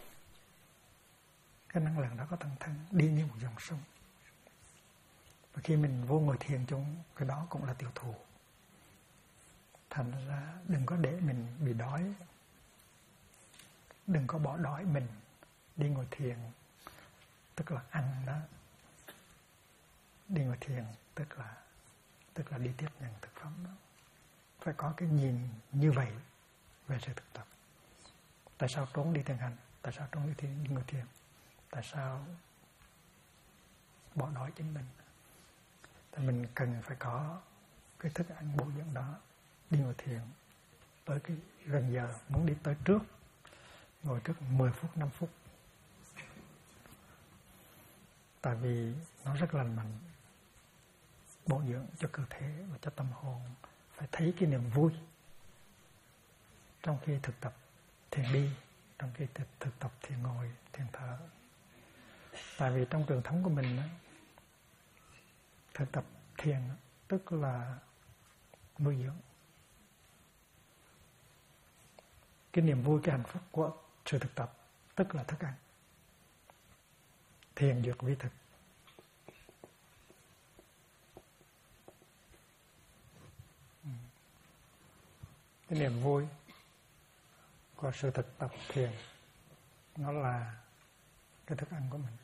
cái năng lượng đó có tăng thân, đi như một dòng sông. Và khi mình vô ngồi thiền chung, cái đó cũng là tiêu thụ. Thành ra đừng có để mình bị đói. đừng có bỏ đói mình đi ngồi thiền, tức là ăn đó. Đi ngồi thiền tức là đi tiếp nhận thực phẩm đó. Phải có cái nhìn như vậy về sự thực tập. Tại sao trốn đi thiền hành? Tại sao trốn đi ngồi thiền? Tại sao bỏ đói chính mình? Thì mình cần phải có cái thức ăn bổ dưỡng đó. Đi ngồi thiền tới cái gần giờ, muốn đi tới trước, ngồi trước 10 phút, 5 phút. Tại vì nó rất lành mạnh, bổ dưỡng cho cơ thể và cho tâm hồn. Phải thấy cái niềm vui trong khi thực tập thiền đi, trong khi thực tập thiền ngồi, thiền thở. Tại vì trong truyền thống của mình đó, thực tập thiền tức là nuôi dưỡng cái niềm vui, cái hạnh phúc của sự thực tập, tức là thức ăn. Thiền dược vi thực. Cái niềm vui của sự thực tập thiền nó là cái thức ăn của mình.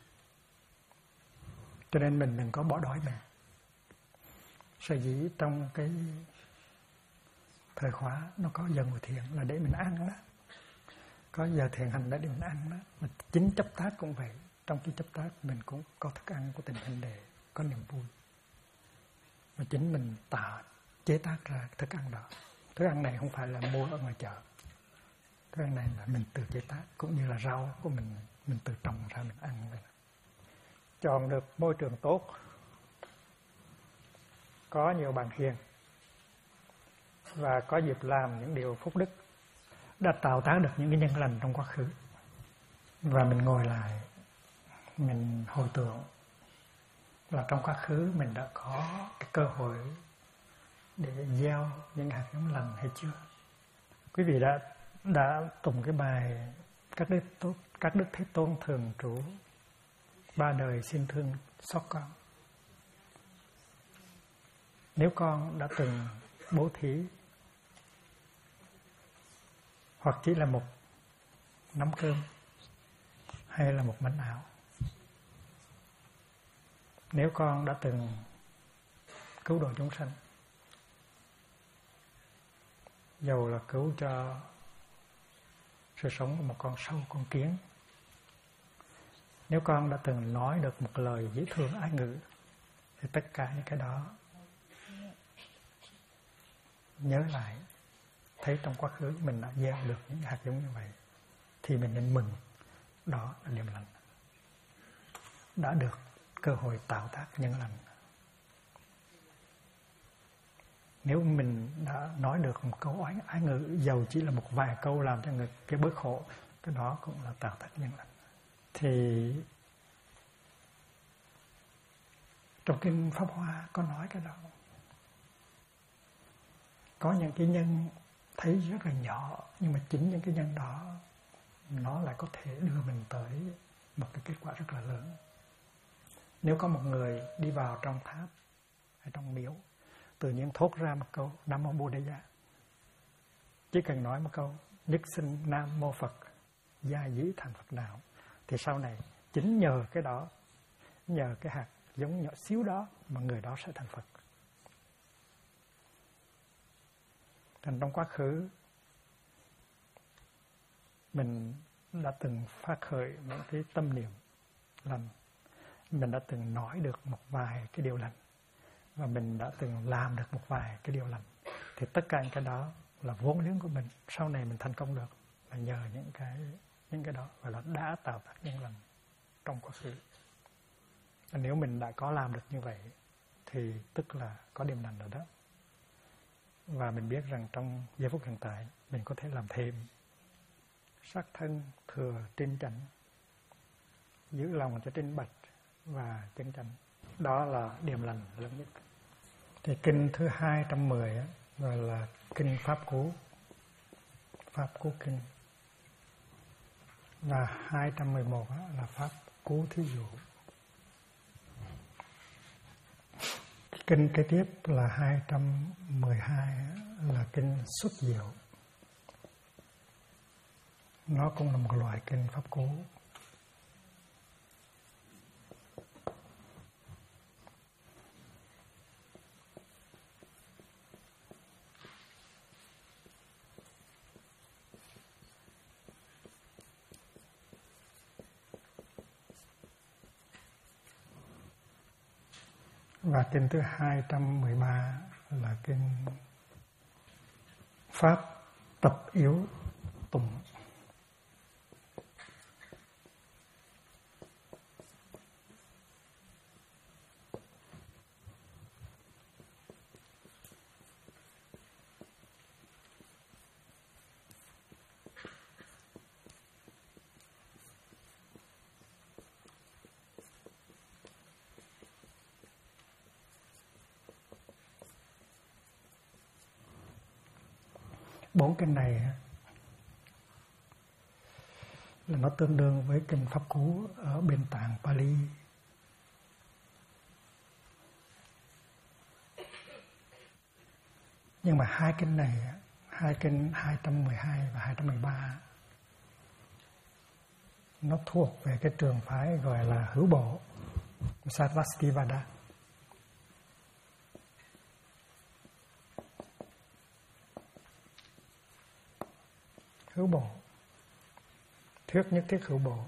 Cho nên mình đừng có bỏ đói mình. Sở dĩ trong cái thời khóa nó có giờ ngồi thiền là để mình ăn đó. Có giờ thiền hành để mình ăn đó. Mà chính chấp tác cũng vậy. Trong cái chấp tác mình cũng có thức ăn của tình hình để có niềm vui. Mà chính mình chế tác ra thức ăn đó. Thức ăn này không phải là mua ở ngoài chợ. Thức ăn này là mình tự chế tác. Cũng như là rau của mình tự trồng ra mình ăn vậy. Chọn được môi trường tốt, có nhiều bạn hiền và có dịp làm những điều phúc đức, đã tạo tác được những cái nhân lành trong quá khứ. Và mình ngồi lại, mình hồi tưởng là trong quá khứ mình đã có cái cơ hội để gieo những hạt giống lành hay chưa. Quý vị đã tụng cái bài các đức Thế Tôn thường trụ, ba đời xin thương xót con. Nếu con đã từng bố thí hoặc chỉ là một nắm cơm hay là một mảnh áo, nếu con đã từng cứu độ chúng sanh, dầu là cứu cho sự sống của một con sâu, con kiến, nếu con đã từng nói được một lời dễ thương ái ngữ, thì tất cả những cái đó nhớ lại, thấy trong quá khứ mình đã gieo được những hạt giống như vậy, thì mình nên mừng. Đó là niềm lành, đã được cơ hội tạo tác nhân lành. Nếu mình đã nói được một câu ái ngữ, dầu chỉ là một vài câu làm cho người kia bớt khổ, cái đó cũng là tạo tác nhân lành. Thì trong kinh Pháp Hoa có nói cái đó. Có những cái nhân thấy rất là nhỏ, nhưng mà chính những cái nhân đó nó lại có thể đưa mình tới một cái kết quả rất là lớn. Nếu có một người đi vào trong tháp hay trong miếu, tự nhiên thốt ra một câu Nam Mô Bồ Đề Gia, chỉ cần nói một câu nhất sinh Nam Mô Phật, gia dĩ thành Phật đạo, thì sau này chính nhờ cái đó, nhờ cái hạt giống nhỏ xíu đó mà người đó sẽ thành Phật. Thành trong quá khứ mình đã từng phát khởi những cái tâm niệm lành, mình đã từng nói được một vài cái điều lành, và mình đã từng làm được một vài cái điều lành, thì tất cả những cái đó là vốn liếng của mình. Sau này mình thành công được là nhờ những cái đó, và là đã tạo tác nhân lành trong quá khứ. Nếu mình đã có làm được như vậy thì tức là có điểm lành rồi đó. Và mình biết rằng trong giây phút hiện tại mình có thể làm thêm. Sắc thân thừa trinh chánh, giữ lòng cho trinh bạch và chân chánh. Đó là điểm lành lớn nhất. Thì kinh thứ 210 gọi là kinh Pháp Cú, Pháp Cú Kinh. Và 211 là Pháp Cú Thí Dụ. Kinh kế tiếp là 212 là kinh Xuất Diệu. nó cũng là một loại kinh pháp cú. Và kinh thứ 213 là kinh Pháp tập yếu tụng. Bốn kinh này là nó tương đương với kinh Pháp Cú ở bên tạng Pali. Nhưng mà hai kinh này, hai kinh 212 và 213, nó thuộc về cái trường phái gọi là hữu bộ, Sarvastivada. Hữu bộ, thuyết nhất thiết hữu bộ.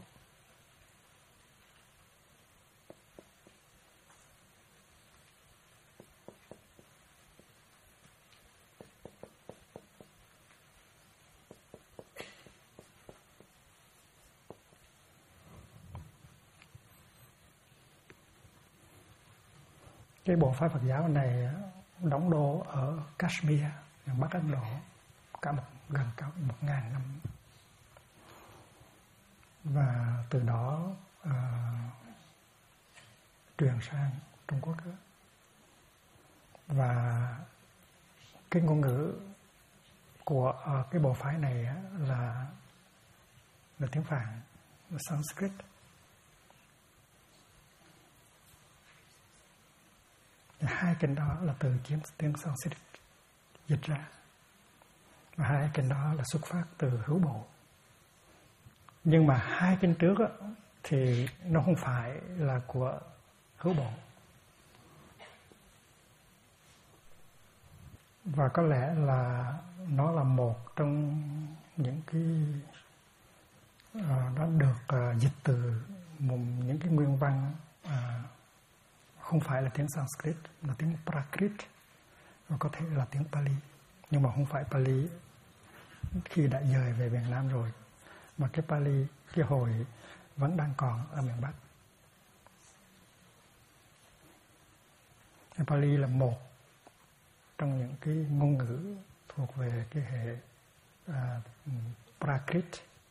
Cái bộ phái Phật giáo này đóng đô ở Kashmir, miền Bắc Ấn Độ, gần cả 1000 năm. Và từ đó truyền sang Trung Quốc. Và cái ngôn ngữ của cái bộ phái này là tiếng Phạn, là Sanskrit. Hai kinh đó là từ tiếng Sanskrit dịch ra. Và hai kinh đó là xuất phát từ hữu bộ. Nhưng mà hai kinh trước thì nó không phải là của hữu bộ. Và có lẽ là nó là một trong những cái nó được dịch từ những cái nguyên văn không phải là tiếng Sanskrit, là tiếng Prakrit, và có thể là tiếng Pali, nhưng mà không phải Pali khi đã dời về Việt Nam rồi, mà cái Pali cái hồi vẫn đang còn ở miền Bắc. Cái Pali là một trong những cái ngôn ngữ thuộc về cái hệ Prakrit.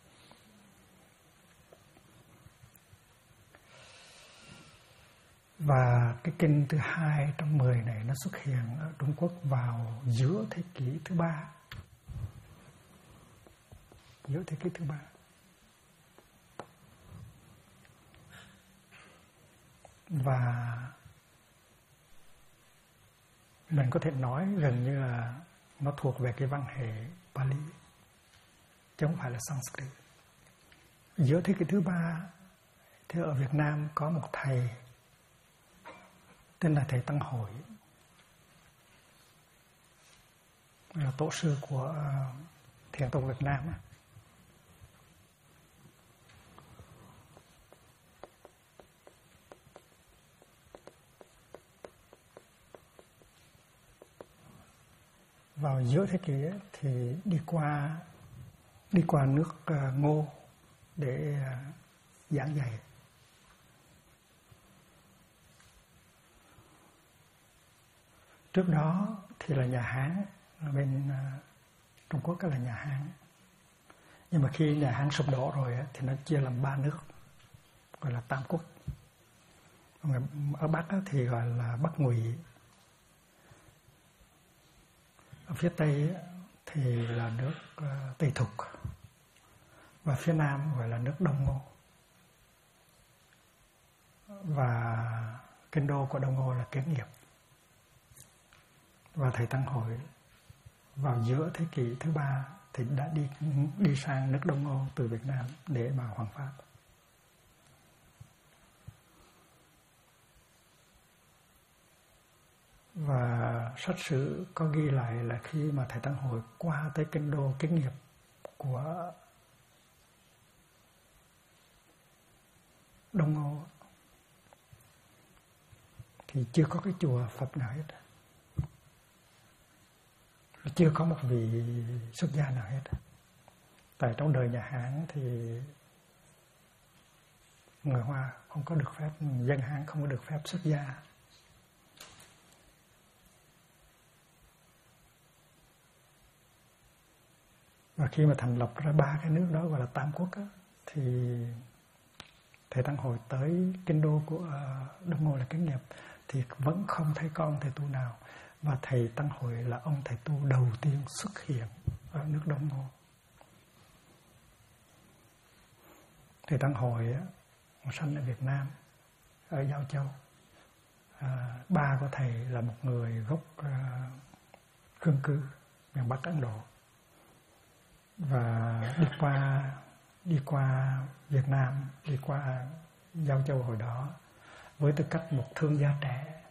Và cái kinh thứ 210 này nó xuất hiện ở Trung Quốc vào giữa thế kỷ thứ 3. Giữa thế kỷ thứ 3. Và mình có thể nói gần như là nó thuộc về cái văn hệ Pali, chứ không phải là Sanskrit. Giữa thế kỷ thứ 3 thì ở Việt Nam có một thầy tên là thầy Tăng Hội, là tổ sư của Thiền tông Việt Nam. Vào giữa thế kỷ thì đi qua nước Ngô để giảng dạy. Trước đó thì là nhà Hán, ở bên Trung Quốc là nhà Hán. Nhưng mà khi nhà Hán sụp đổ rồi thì nó chia làm 3 nước, gọi là Tam Quốc. Ở Bắc thì gọi là Bắc Ngụy. Ở phía Tây thì là nước Tây Thục. Và phía Nam gọi là nước Đông Ngô. Và kinh đô của Đông Ngô là Kiến Nghiệp. Và thầy Tăng Hội vào giữa thế kỷ thứ 3 thì đã đi sang nước Đông Âu từ Việt Nam để mà hoằng pháp. Và sách sử có ghi lại là khi mà Thầy Tăng Hội qua tới kinh đô Kiến Nghiệp của Đông Âu thì chưa có cái chùa Phật nào hết, chưa có một vị xuất gia nào hết. Tại trong đời nhà Hán thì người Hoa không có được phép, dân Hán không có được phép xuất gia. Và khi mà thành lập ra 3 cái nước đó gọi là Tam Quốc á, thì Thầy Tăng Hội tới kinh đô của Đông Ngô là Kiến Nghiệp thì vẫn không thấy con thầy tu nào. Và Thầy Tăng Hội là ông thầy tu đầu tiên xuất hiện ở nước Đông Ngô. Thầy Tăng Hội sinh ở Việt Nam, ở Giao Châu. Ba của thầy là một người gốc Khương Cư, miền Bắc Ấn Độ. Và đi qua Việt Nam, đi qua Giao Châu hồi đó với tư cách một thương gia trẻ.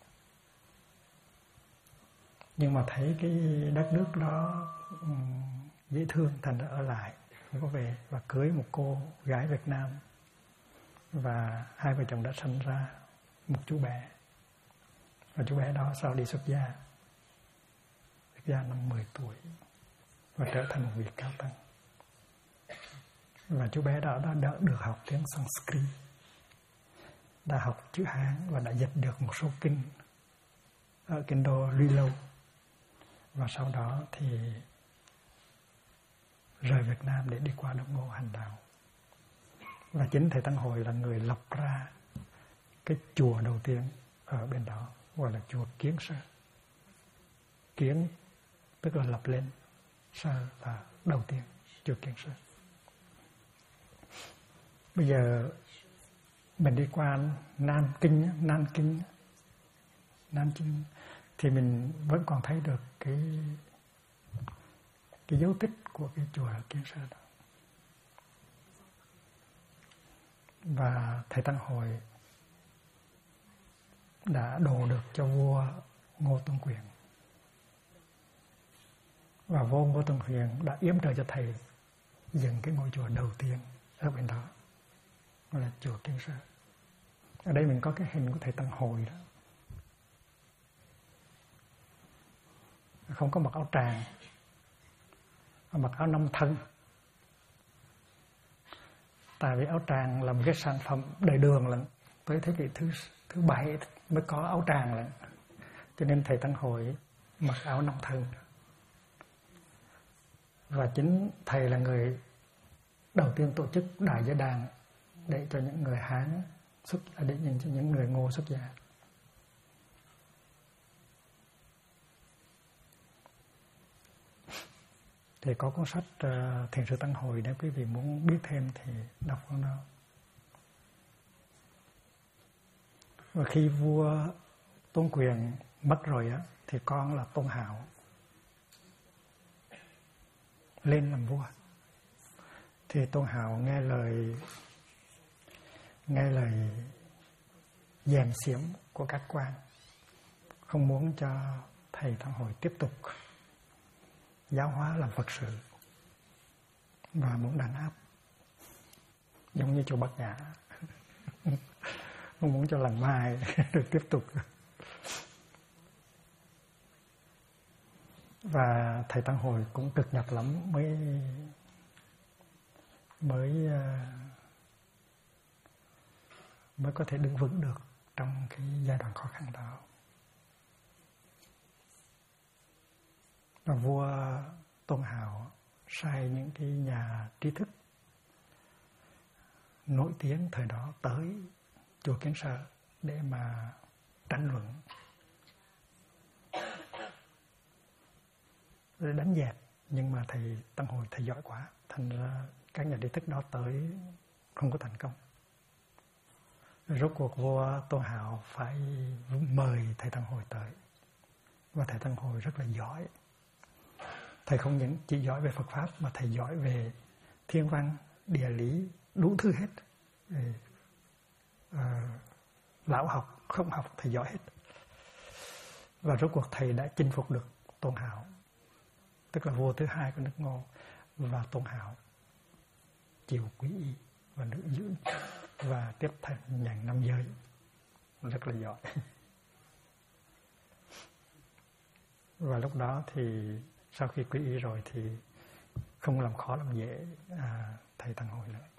Nhưng mà thấy cái đất nước đó dễ thương, thành ra ở lại, không có về, và cưới một cô gái Việt Nam. Và hai vợ chồng đã sinh ra một chú bé. Và chú bé đó sau đi xuất gia năm 10 tuổi và trở thành một vị cao tăng. Và chú bé đó đã được học tiếng Sanskrit, đã học chữ Hán và đã dịch được một số kinh ở kinh đô Luy Lâu. Và sau đó thì rời Việt Nam để đi qua Đông Ngô hành đạo. Và chính Thầy Tăng Hội là người lập ra cái chùa đầu tiên ở bên đó, gọi là chùa Kiến Sơ. Kiến tức là lập lên, Sơ là đầu tiên, chùa Kiến Sơ. Bây giờ mình đi qua Nam Kinh thì mình vẫn còn thấy được cái dấu tích của cái chùa Kiến Sơ đó. Và Thầy Tăng Hội đã đồ được cho vua Ngô Tôn Quyền. Và vua Ngô Tôn Quyền đã yểm trợ cho thầy dựng cái ngôi chùa đầu tiên ở bên đó, gọi là chùa Kiến Sơ. Ở đây mình có cái hình của Thầy Tăng Hội đó. Không có mặc áo tràng, mặc áo nông thân. Tại vì áo tràng là một cái sản phẩm đời đường lận, tới thế kỷ thứ 7 mới có áo tràng lận. Cho nên Thầy Tăng Hội mặc áo nông thân. Và chính thầy là người đầu tiên tổ chức đại giới đàn để cho những người Hán để cho những người Ngô xuất gia. Thì có cuốn sách Thiền Sư Tăng Hội, nếu quý vị muốn biết thêm thì đọc cuốn đó. Và khi vua Tôn Quyền mất rồi á, thì con là Tôn Hạo lên làm vua. Thì Tôn Hạo nghe lời gièm xiếm của các quan, không muốn cho Thầy Tăng Hội tiếp tục giáo hóa làm Phật sự, và muốn đàn áp giống như chùa Bát Nhã. Không muốn cho làng Mai được tiếp tục. Và Thầy Tăng Hội cũng cực nhọc lắm mới có thể đứng vững được trong cái giai đoạn khó khăn đó. Và vua Tôn Hạo sai những cái nhà trí thức nổi tiếng thời đó tới chùa Kiến Sơ để mà tranh luận, để đánh dẹp. Nhưng mà Thầy Tăng Hội thầy giỏi quá, thành ra các nhà trí thức đó tới không có thành công. Rốt cuộc vua Tôn Hạo phải mời Thầy Tăng Hội tới. Và Thầy Tăng Hội rất là giỏi, Thầy không những chỉ giỏi về Phật Pháp mà thầy giỏi về thiên văn, địa lý, đủ thứ hết. Lão học, không học thầy giỏi hết. Và rốt cuộc thầy đã chinh phục được Tôn Hạo, tức là vua thứ hai của nước Ngô. Và Tôn Hạo chịu quy y và nữ giữ và tiếp thành nhận 5 giới, rất là giỏi. Và lúc đó thì sau khi quy y rồi thì không làm khó làm dễ thầy Tăng Hồi nữa.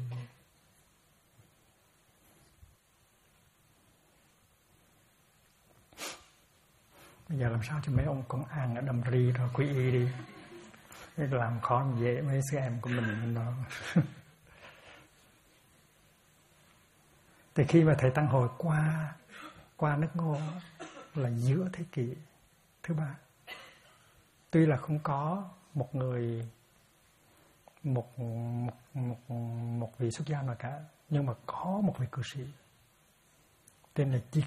Bây giờ làm sao cho mấy ông công an ở Đầm Ri rồi quy y đi, làm khó làm dễ mấy sư em của mình đó. Thì khi mà thầy Tăng Hồi qua nước Ngô là giữa thế kỷ thứ 3, tuy là không có một người một vị xuất gia nào cả, nhưng mà có một vị cư sĩ tên là Chi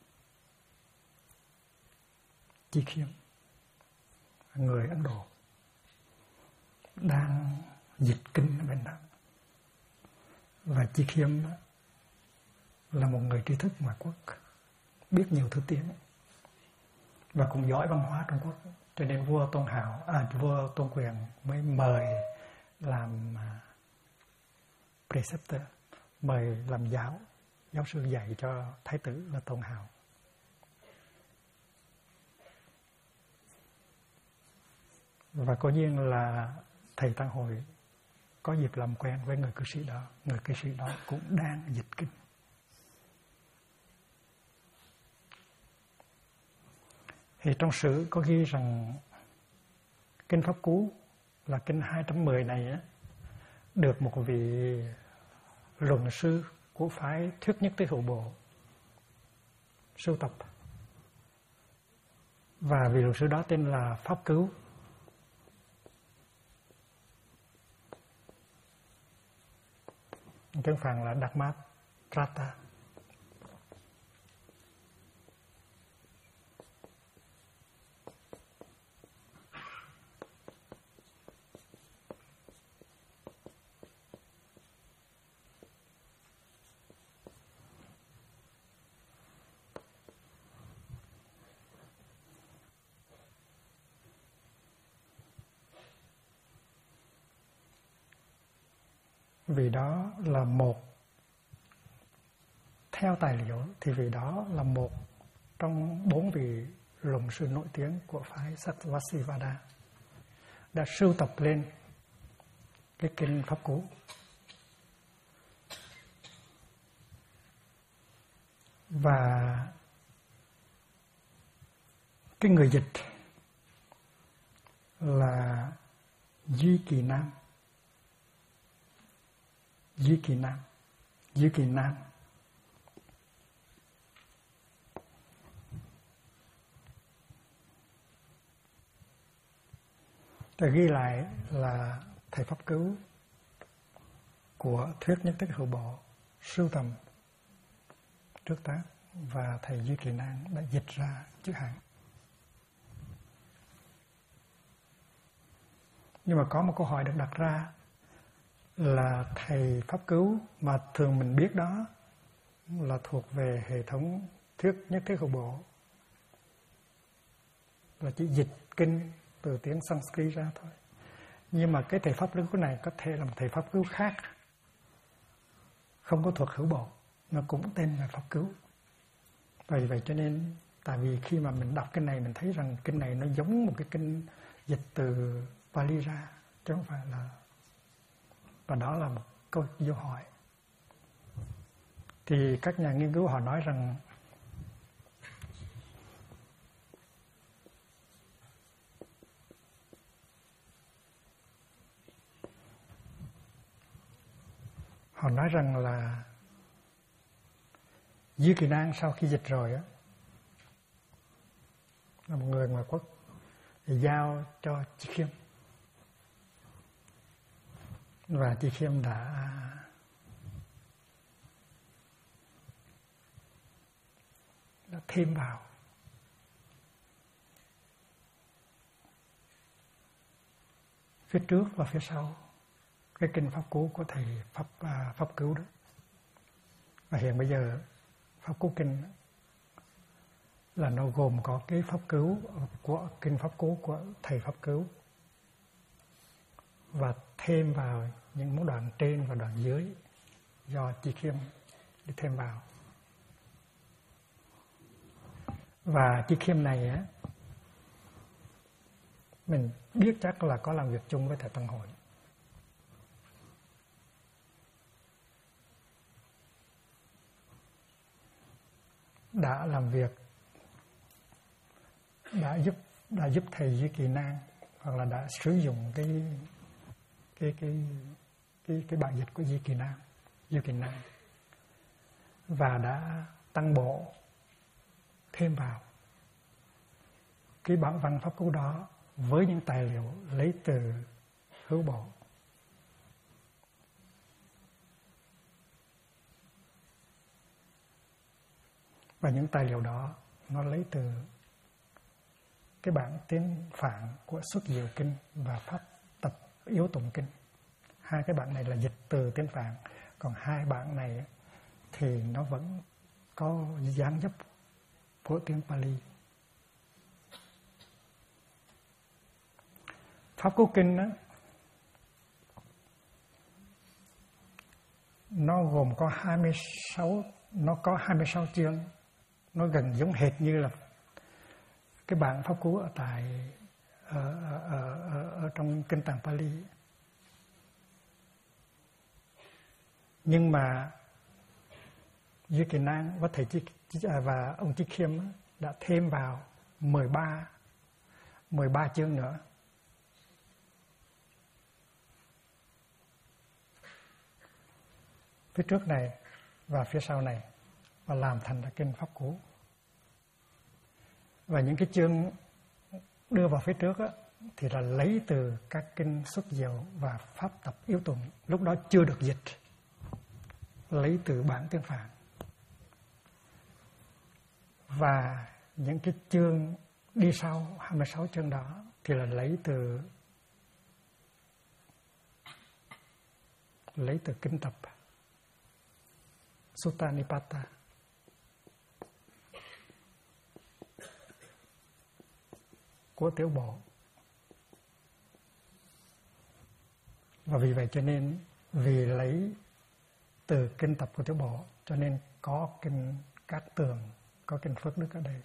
Khiêm, người Ấn Độ, đang dịch kinh ở bên đó. Và Chi Khiêm là một người trí thức ngoại quốc, biết nhiều thứ tiếng và cũng giỏi văn hóa Trung Quốc, cho nên vua Tôn Quyền mới mời làm preceptor, mời làm giáo sư dạy cho thái tử là Tôn Hạo. Và cố nhiên là thầy Tăng Hội có dịp làm quen với người cư sĩ đó. Người cư sĩ đó cũng đang dịch kinh. Thì trong sử có ghi rằng kinh Pháp Cú là kinh 210 này á, được một vị luận sư của phái Thuyết Nhất Thế Hữu Bộ sưu tập. Và vị luận sư đó tên là Pháp Cứu. Tiếng Phạn là Dhamma Trata. Vì đó là một, theo tài liệu thì vì đó là một trong 4 vị luận sư nổi tiếng của phái Sarvastivada đã sưu tập lên cái kinh Pháp Cú. Và cái người dịch là Duy Kỳ Nam. Tôi ghi lại là thầy Pháp Cứu của Thuyết Nhất Thiết Hữu Bộ sưu tầm trước tác, và thầy Duy Kỳ Nam đã dịch ra chữ Hán. Nhưng mà có một câu hỏi được đặt ra là thầy Pháp Cứu mà thường mình biết đó là thuộc về hệ thống Thuyết Nhất Thiết Hữu Bộ, là chỉ dịch kinh từ tiếng Sanskrit ra thôi. Nhưng mà cái thầy Pháp Cứu này có thể là một thầy Pháp Cứu khác, không có thuộc Hữu Bộ, nó cũng tên là Pháp Cứu. Vậy cho nên tại vì khi mà mình đọc kinh này mình thấy rằng kinh này nó giống một cái kinh dịch từ Pali ra, chứ không phải là. Và đó là một câu câu hỏi. Thì các nhà nghiên cứu họ nói rằng là Duy Kỳ Nan sau khi dịch rồi á, là một người ngoại quốc, thì giao cho Chi Khiêm. Và Chi Khiêm đã thêm vào. phía trước và phía sau cái kinh Pháp Cú của thầy Pháp Cứu đó. Và hiện bây giờ Pháp Cú Kinh là nó gồm có cái Pháp Cứu của kinh Pháp Cú của thầy Pháp Cứu và thêm vào những đoạn trên và đoạn dưới do Chi Khiêm đi thêm vào. Và Chi Khiêm này á, mình biết chắc là có làm việc chung với thầy Tăng Hội. Đã làm việc, đã giúp thầy Duy Kỳ Nan, hoặc là đã sử dụng cái bản dịch của Duy Kỳ Nan và đã tăng bộ thêm vào cái bản văn Pháp Cú đó với những tài liệu lấy từ Hữu Bộ. Và những tài liệu đó nó lấy từ cái bản tiếng Phạn của Xuất Diệu Kinh và Pháp Tập Yếu Tụng Kinh. Hai cái bản này là dịch từ tiếng Phạn, còn hai bản này thì nó vẫn có dáng dấp của tiếng Pali. Pháp Cú Kinh đó, nó gồm có 26 chương, nó gần giống hệt như là cái bản Pháp Cú ở trong kinh tạng Pali. Nhưng mà Duy Kỳ Nan và thầy và ông Chi Khiêm đã thêm vào 13 chương nữa. Phía trước này và phía sau này, và làm thành là kinh Pháp Cú. Và những cái chương đưa vào phía trước á, thì là lấy từ các kinh Xuất Diệu và Pháp Tập Yếu Tụng, lúc đó chưa được dịch, lấy từ bản tiếng Phạn. Và những cái chương đi sau 26 chương đó thì là lấy từ kinh tập Sutta Nipata. Của Tiểu Bộ. Và vì vậy cho nên vì lấy từ kinh tập của Tiểu Bộ cho nên có kinh Cát Tường, có kinh Phước Đức ở đây.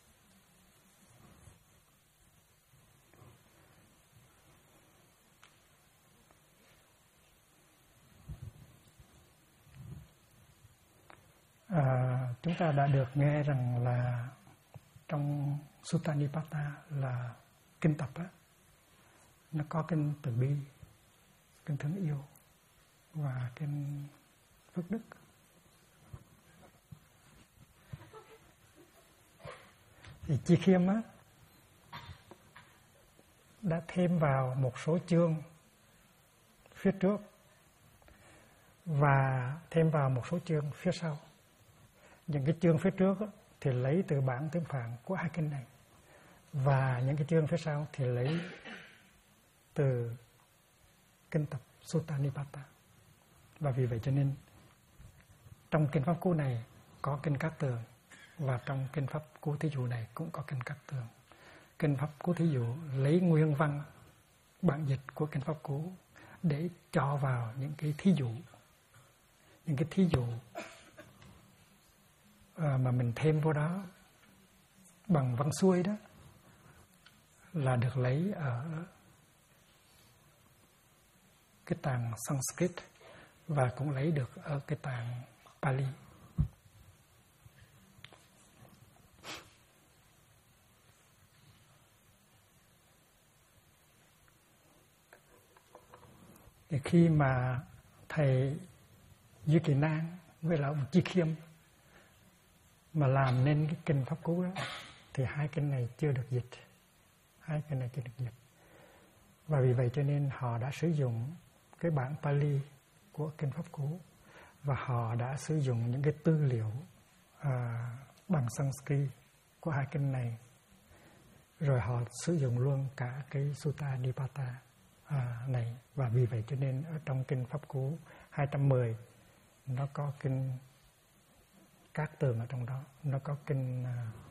Chúng ta đã được nghe rằng là trong Sutta Nipata là kinh tập á, nó có kinh Từ Bi, kinh Thương Yêu và kinh Phước Đức. Thì Chi Khiêm á đã thêm vào một số chương phía trước và thêm vào một số chương phía sau. Những cái chương phía trước á, thì lấy từ bản tiếng Phạn của hai kinh này, và những cái chương phía sau thì lấy từ kinh tập Sutta Nipata. Và vì vậy cho nên trong kinh Pháp Cú này có kinh Cát Tường, và trong kinh Pháp Cú Thí Dụ này cũng có kinh Cát Tường. Kinh Pháp Cú Thí Dụ lấy nguyên văn bản dịch của kinh Pháp Cú để cho vào những cái thí dụ, mà mình thêm vô đó bằng văn xuôi đó là được lấy ở cái tạng Sanskrit và cũng lấy được ở cái tạng Pali. Thì khi mà thầy Duy Kỳ Nan với là ông Chi Khiêm mà làm nên cái kinh Pháp Cú đó, thì hai kinh này chưa được dịch. Và vì vậy cho nên họ đã sử dụng cái bản Pali của kinh Pháp Cú, và họ đã sử dụng những cái tư liệu bằng Sanskrit của hai kinh này, rồi họ sử dụng luôn cả cái Sutta Nipata này. Và vì vậy cho nên ở trong kinh Pháp Cú 210 nó có kinh Cát Tường ở trong đó, nó có kinh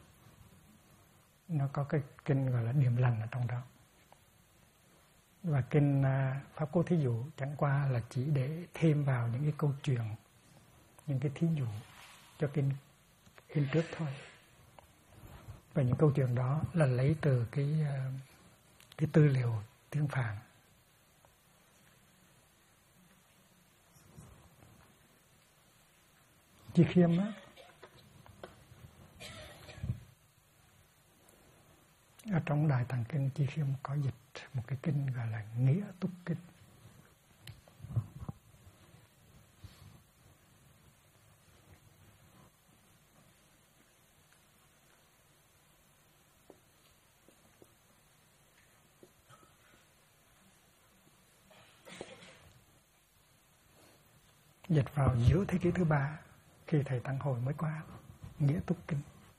nó có cái kinh gọi là Điềm Lành ở trong đó. Và kinh Pháp Cú Thí Dụ chẳng qua là chỉ để thêm vào những cái câu chuyện, những cái thí dụ cho kinh trước thôi. Và những câu chuyện đó là lấy từ cái tư liệu tiếng Phạn. Chi Khiêm á, ở trong Đại Tạng Kinh Chi Khiêm có dịch một cái kinh gọi là Nghĩa Túc Kinh. Dịch vào giữa thế kỷ thứ 3 khi thầy Tăng Hồi mới qua. Nghĩa Túc Kinh.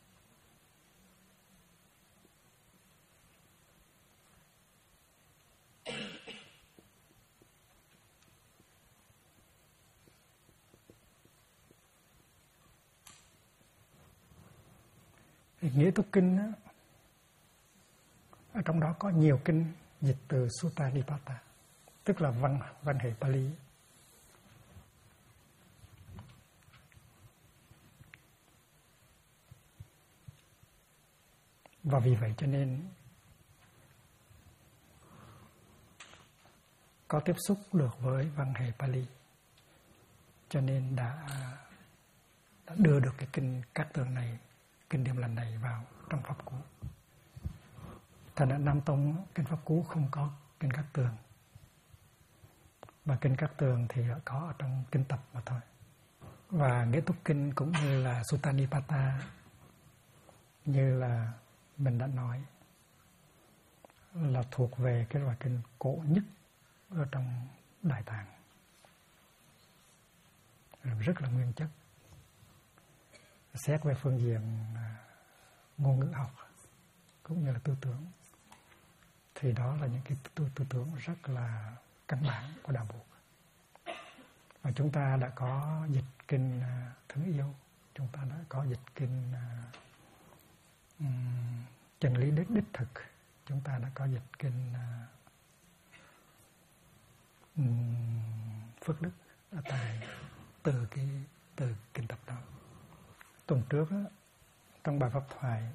Nghĩa Túc Kinh đó, ở trong đó có nhiều kinh dịch từ Sutta Nipata, tức là văn hệ Pali. Và vì vậy cho nên có tiếp xúc được với văn hệ Pali, cho nên đã đưa được cái kinh Cát Tường này, kinh Điềm Lành này vào trong Pháp Cú. Thành ra Nam Tông kinh Pháp Cú không có kinh Cát Tường, và kinh Cát Tường thì có ở trong kinh tập mà thôi. Và Nghĩa Túc Kinh cũng như là Sutta Nipata, như là mình đã nói, là thuộc về cái loại kinh cổ nhất ở trong Đại Tạng, rất là nguyên chất. Xét về phương diện ngôn ngữ học cũng như là tư tưởng thì đó là những cái tư tưởng rất là căn bản của đạo Buddha. Và chúng ta đã có dịch kinh Thương Yêu, chúng ta đã có dịch kinh Chân Lý Đích Thực, chúng ta đã có dịch kinh Phước Đức ở từ kinh tập đó. Tuần trước đó, trong bài pháp thoại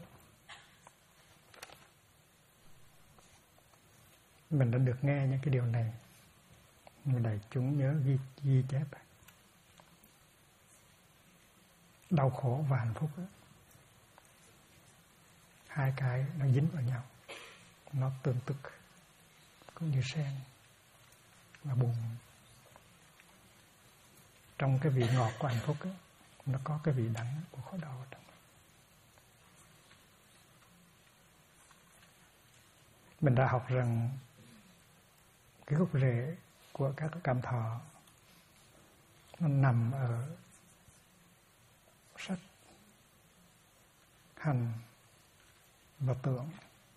mình đã được nghe những cái điều này, nhưng đại chúng nhớ ghi chép. Đau khổ và hạnh phúc đó, hai cái nó dính vào nhau, nó tương tức, cũng như sen và bùn. Trong cái vị ngọt của hạnh phúc đó, nó có cái vị đắng của khổ đau ở trong. Mình đã học rằng cái gốc rễ của các cảm thọ nó nằm ở sắc, hành và tưởng.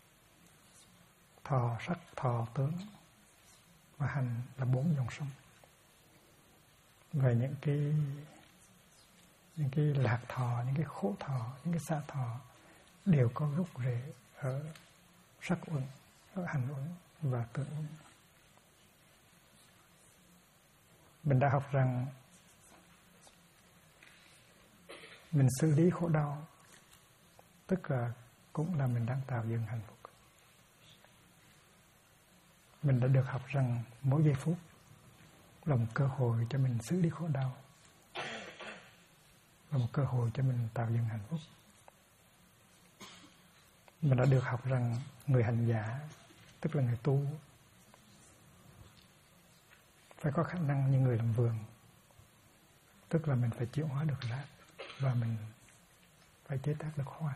Thọ, sắc, thọ, tưởng và hành là 4 dòng sông. Về những cái lạc thọ, những cái khổ thọ, những cái xả thọ đều có gốc rễ ở sắc uẩn, ở hành uẩn và tưởng uẩn. Mình đã học rằng mình xử lý khổ đau, tức là cũng là mình đang tạo dựng hạnh phúc. Mình đã được học rằng mỗi giây phút là một cơ hội cho mình xử lý khổ đau, là một cơ hội cho mình tạo dựng hạnh phúc. Mình đã được học rằng người hành giả, tức là người tu, phải có khả năng như người làm vườn, tức là mình phải chuyển hóa được rác và mình phải chế tác được hoa.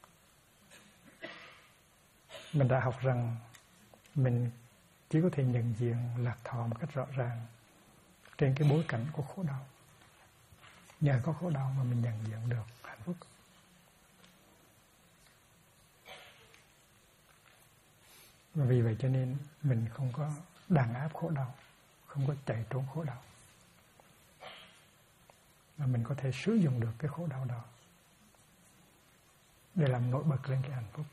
Mình đã học rằng mình chỉ có thể nhận diện lạc thọ một cách rõ ràng trên cái bối cảnh của khổ đau. Nhờ có khổ đau mà mình nhận diện được hạnh phúc. Và vì vậy cho nên mình không có đàn áp khổ đau, không có chạy trốn khổ đau, mà mình có thể sử dụng được cái khổ đau đó để làm nổi bật lên cái hạnh phúc.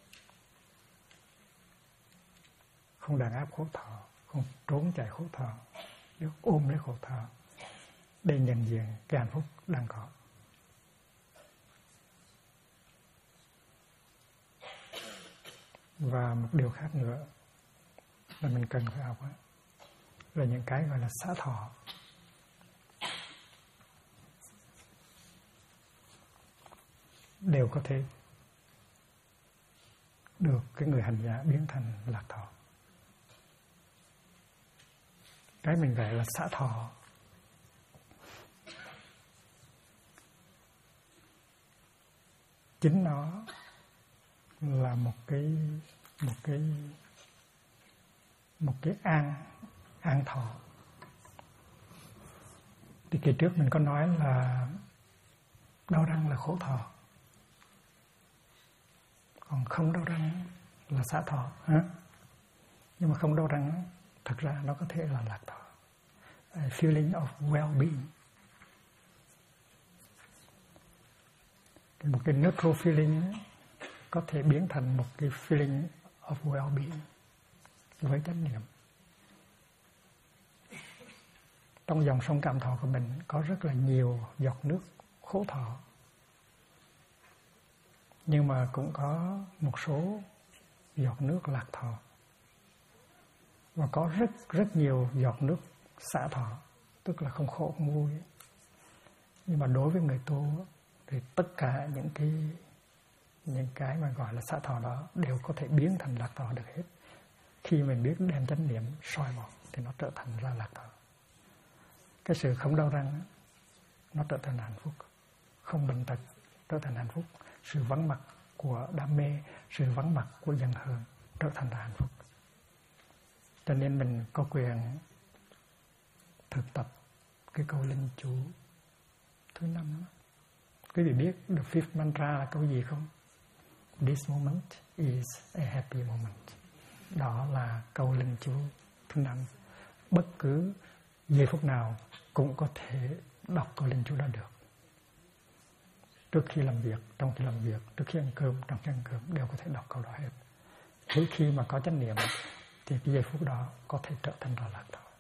Không đàn áp khổ thọ, không trốn chạy khổ thọ, ôm lấy khổ thọ để nhận diện cái hạnh phúc đang có. Và một điều khác nữa là mình cần phải học là những cái gọi là xả thọ. Đều có thể được cái người hành giả biến thành lạc thọ. Cái mình gọi là xả thọ chính nó là một cái an thọ. Thì kỳ trước mình có nói là đau răng là khổ thọ, còn không đau răng là xả thọ. Nhưng mà không đau răng thực ra nó có thể là lạc thọ, feeling of well-being. Một cái neutral feeling có thể biến thành một cái feeling of well-being với chánh niệm. Trong dòng sông cảm thọ của mình có rất là nhiều giọt nước khổ thọ, nhưng mà cũng có một số giọt nước lạc thọ, và có rất nhiều giọt nước xả thọ, tức là không khổ không vui. Nhưng mà đối với người tu thì tất cả những cái mà gọi là xả thọ đó đều có thể biến thành lạc thọ được hết. Khi mình biết đem chánh niệm soi bỏ thì nó trở thành ra lạc thọ. Cái sự không đau răng nó trở thành hạnh phúc, không bệnh tật trở thành hạnh phúc, sự vắng mặt của đam mê, sự vắng mặt của giận hờn trở thành là hạnh phúc. Cho nên mình có quyền thực tập cái câu linh chú thứ 5. Quý vị biết the fifth mantra là câu gì không? This moment is a happy moment. Đó là câu linh chú thứ 5. Bất cứ giây phút nào cũng có thể đọc câu linh chú đó được. Trước khi làm việc, trong khi làm việc, trước khi ăn cơm, trong khi ăn cơm đều có thể đọc câu đó hết. Mỗi khi mà có chánh niệm thì cái giây phút đó có thể trở thành ra lạc thọ.